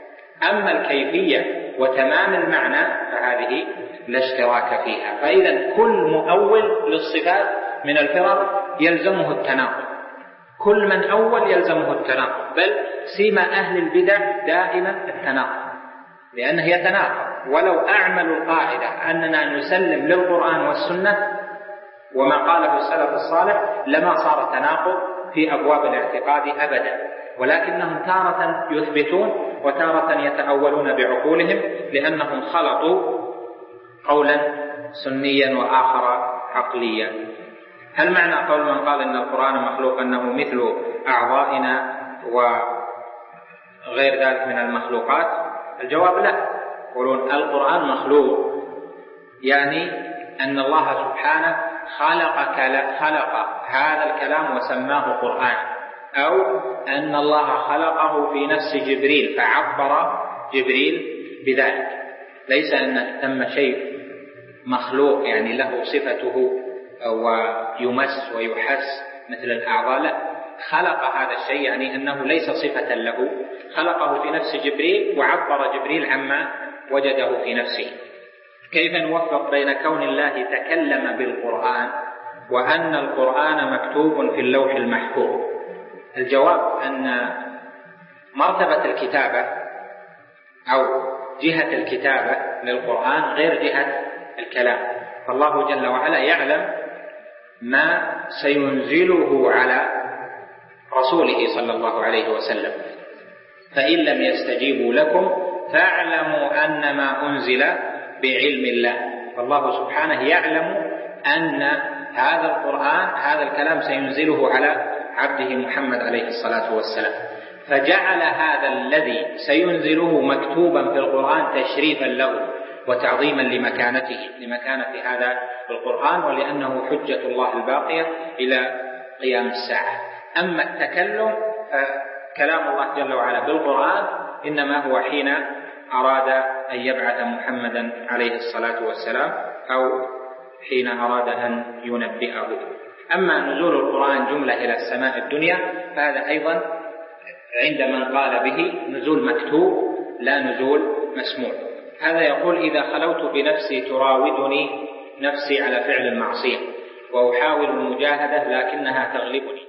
Speaker 3: أما الكيفية وتمام المعنى فهذه لا اشتراك فيها. فإذا كل مؤول للصفات من الفرق يلزمه التناقض، كل من أول يلزمه التناقض، بل سيما أهل البدع دائما التناقض، لأنه يتناقض. ولو أعملوا القاعدة أننا نسلم للقرآن والسنة وما قاله السلف الصالح لما صار تناقض في أبواب الاعتقاد أبدا. ولكنهم تارة يثبتون وتارة يتأولون بعقولهم، لأنهم خلطوا قولا سنيا وآخر عقليا. هل معنى قول من قال إن القرآن مخلوق أنه مثل أعضائنا وغير ذلك من المخلوقات؟ الجواب لا. يقولون القرآن مخلوق يعني أن الله سبحانه خلق, خلق هذا الكلام وسماه قرآن، أو أن الله خلقه في نفس جبريل فعبر جبريل بذلك. ليس أن ثم شيء مخلوق يعني له صفته ويمس ويحس مثل الأعضاء، لا، خلق هذا الشيء يعني أنه ليس صفة له، خلقه في نفس جبريل وعبر جبريل عما وجده في نفسه. كيف نوفق بين كون الله تكلم بالقرآن وأن القرآن مكتوب في اللوح المحفوظ؟ الجواب أن مرتبة الكتابة أو جهة الكتابة للقرآن غير جهة الكلام. فالله جل وعلا يعلم ما سينزله على رسوله صلى الله عليه وسلم، فإن لم يستجيبوا لكم فاعلموا أن ما أنزل بعلم الله. فالله سبحانه يعلم أن هذا القرآن هذا الكلام سينزله على عبده محمد عليه الصلاة والسلام، فجعل هذا الذي سينزله مكتوبا في القرآن تشريفا له وتعظيما لمكانته لمكانة هذا القرآن، ولأنه حجة الله الباقية إلى قيام الساعة. أما التكلم فكلام الله جل وعلا بالقرآن إنما هو حين أراد أن يبعث محمدا عليه الصلاة والسلام أو حين أراد أن ينبئه. أما نزول القرآن جملة إلى السماء الدنيا فهذا أيضا عند من قال به نزول مكتوب لا نزول مسموع. هذا يقول إذا خلوت بنفسي تراودني نفسي على فعل المعصية وأحاول المجاهدة لكنها تغلبني.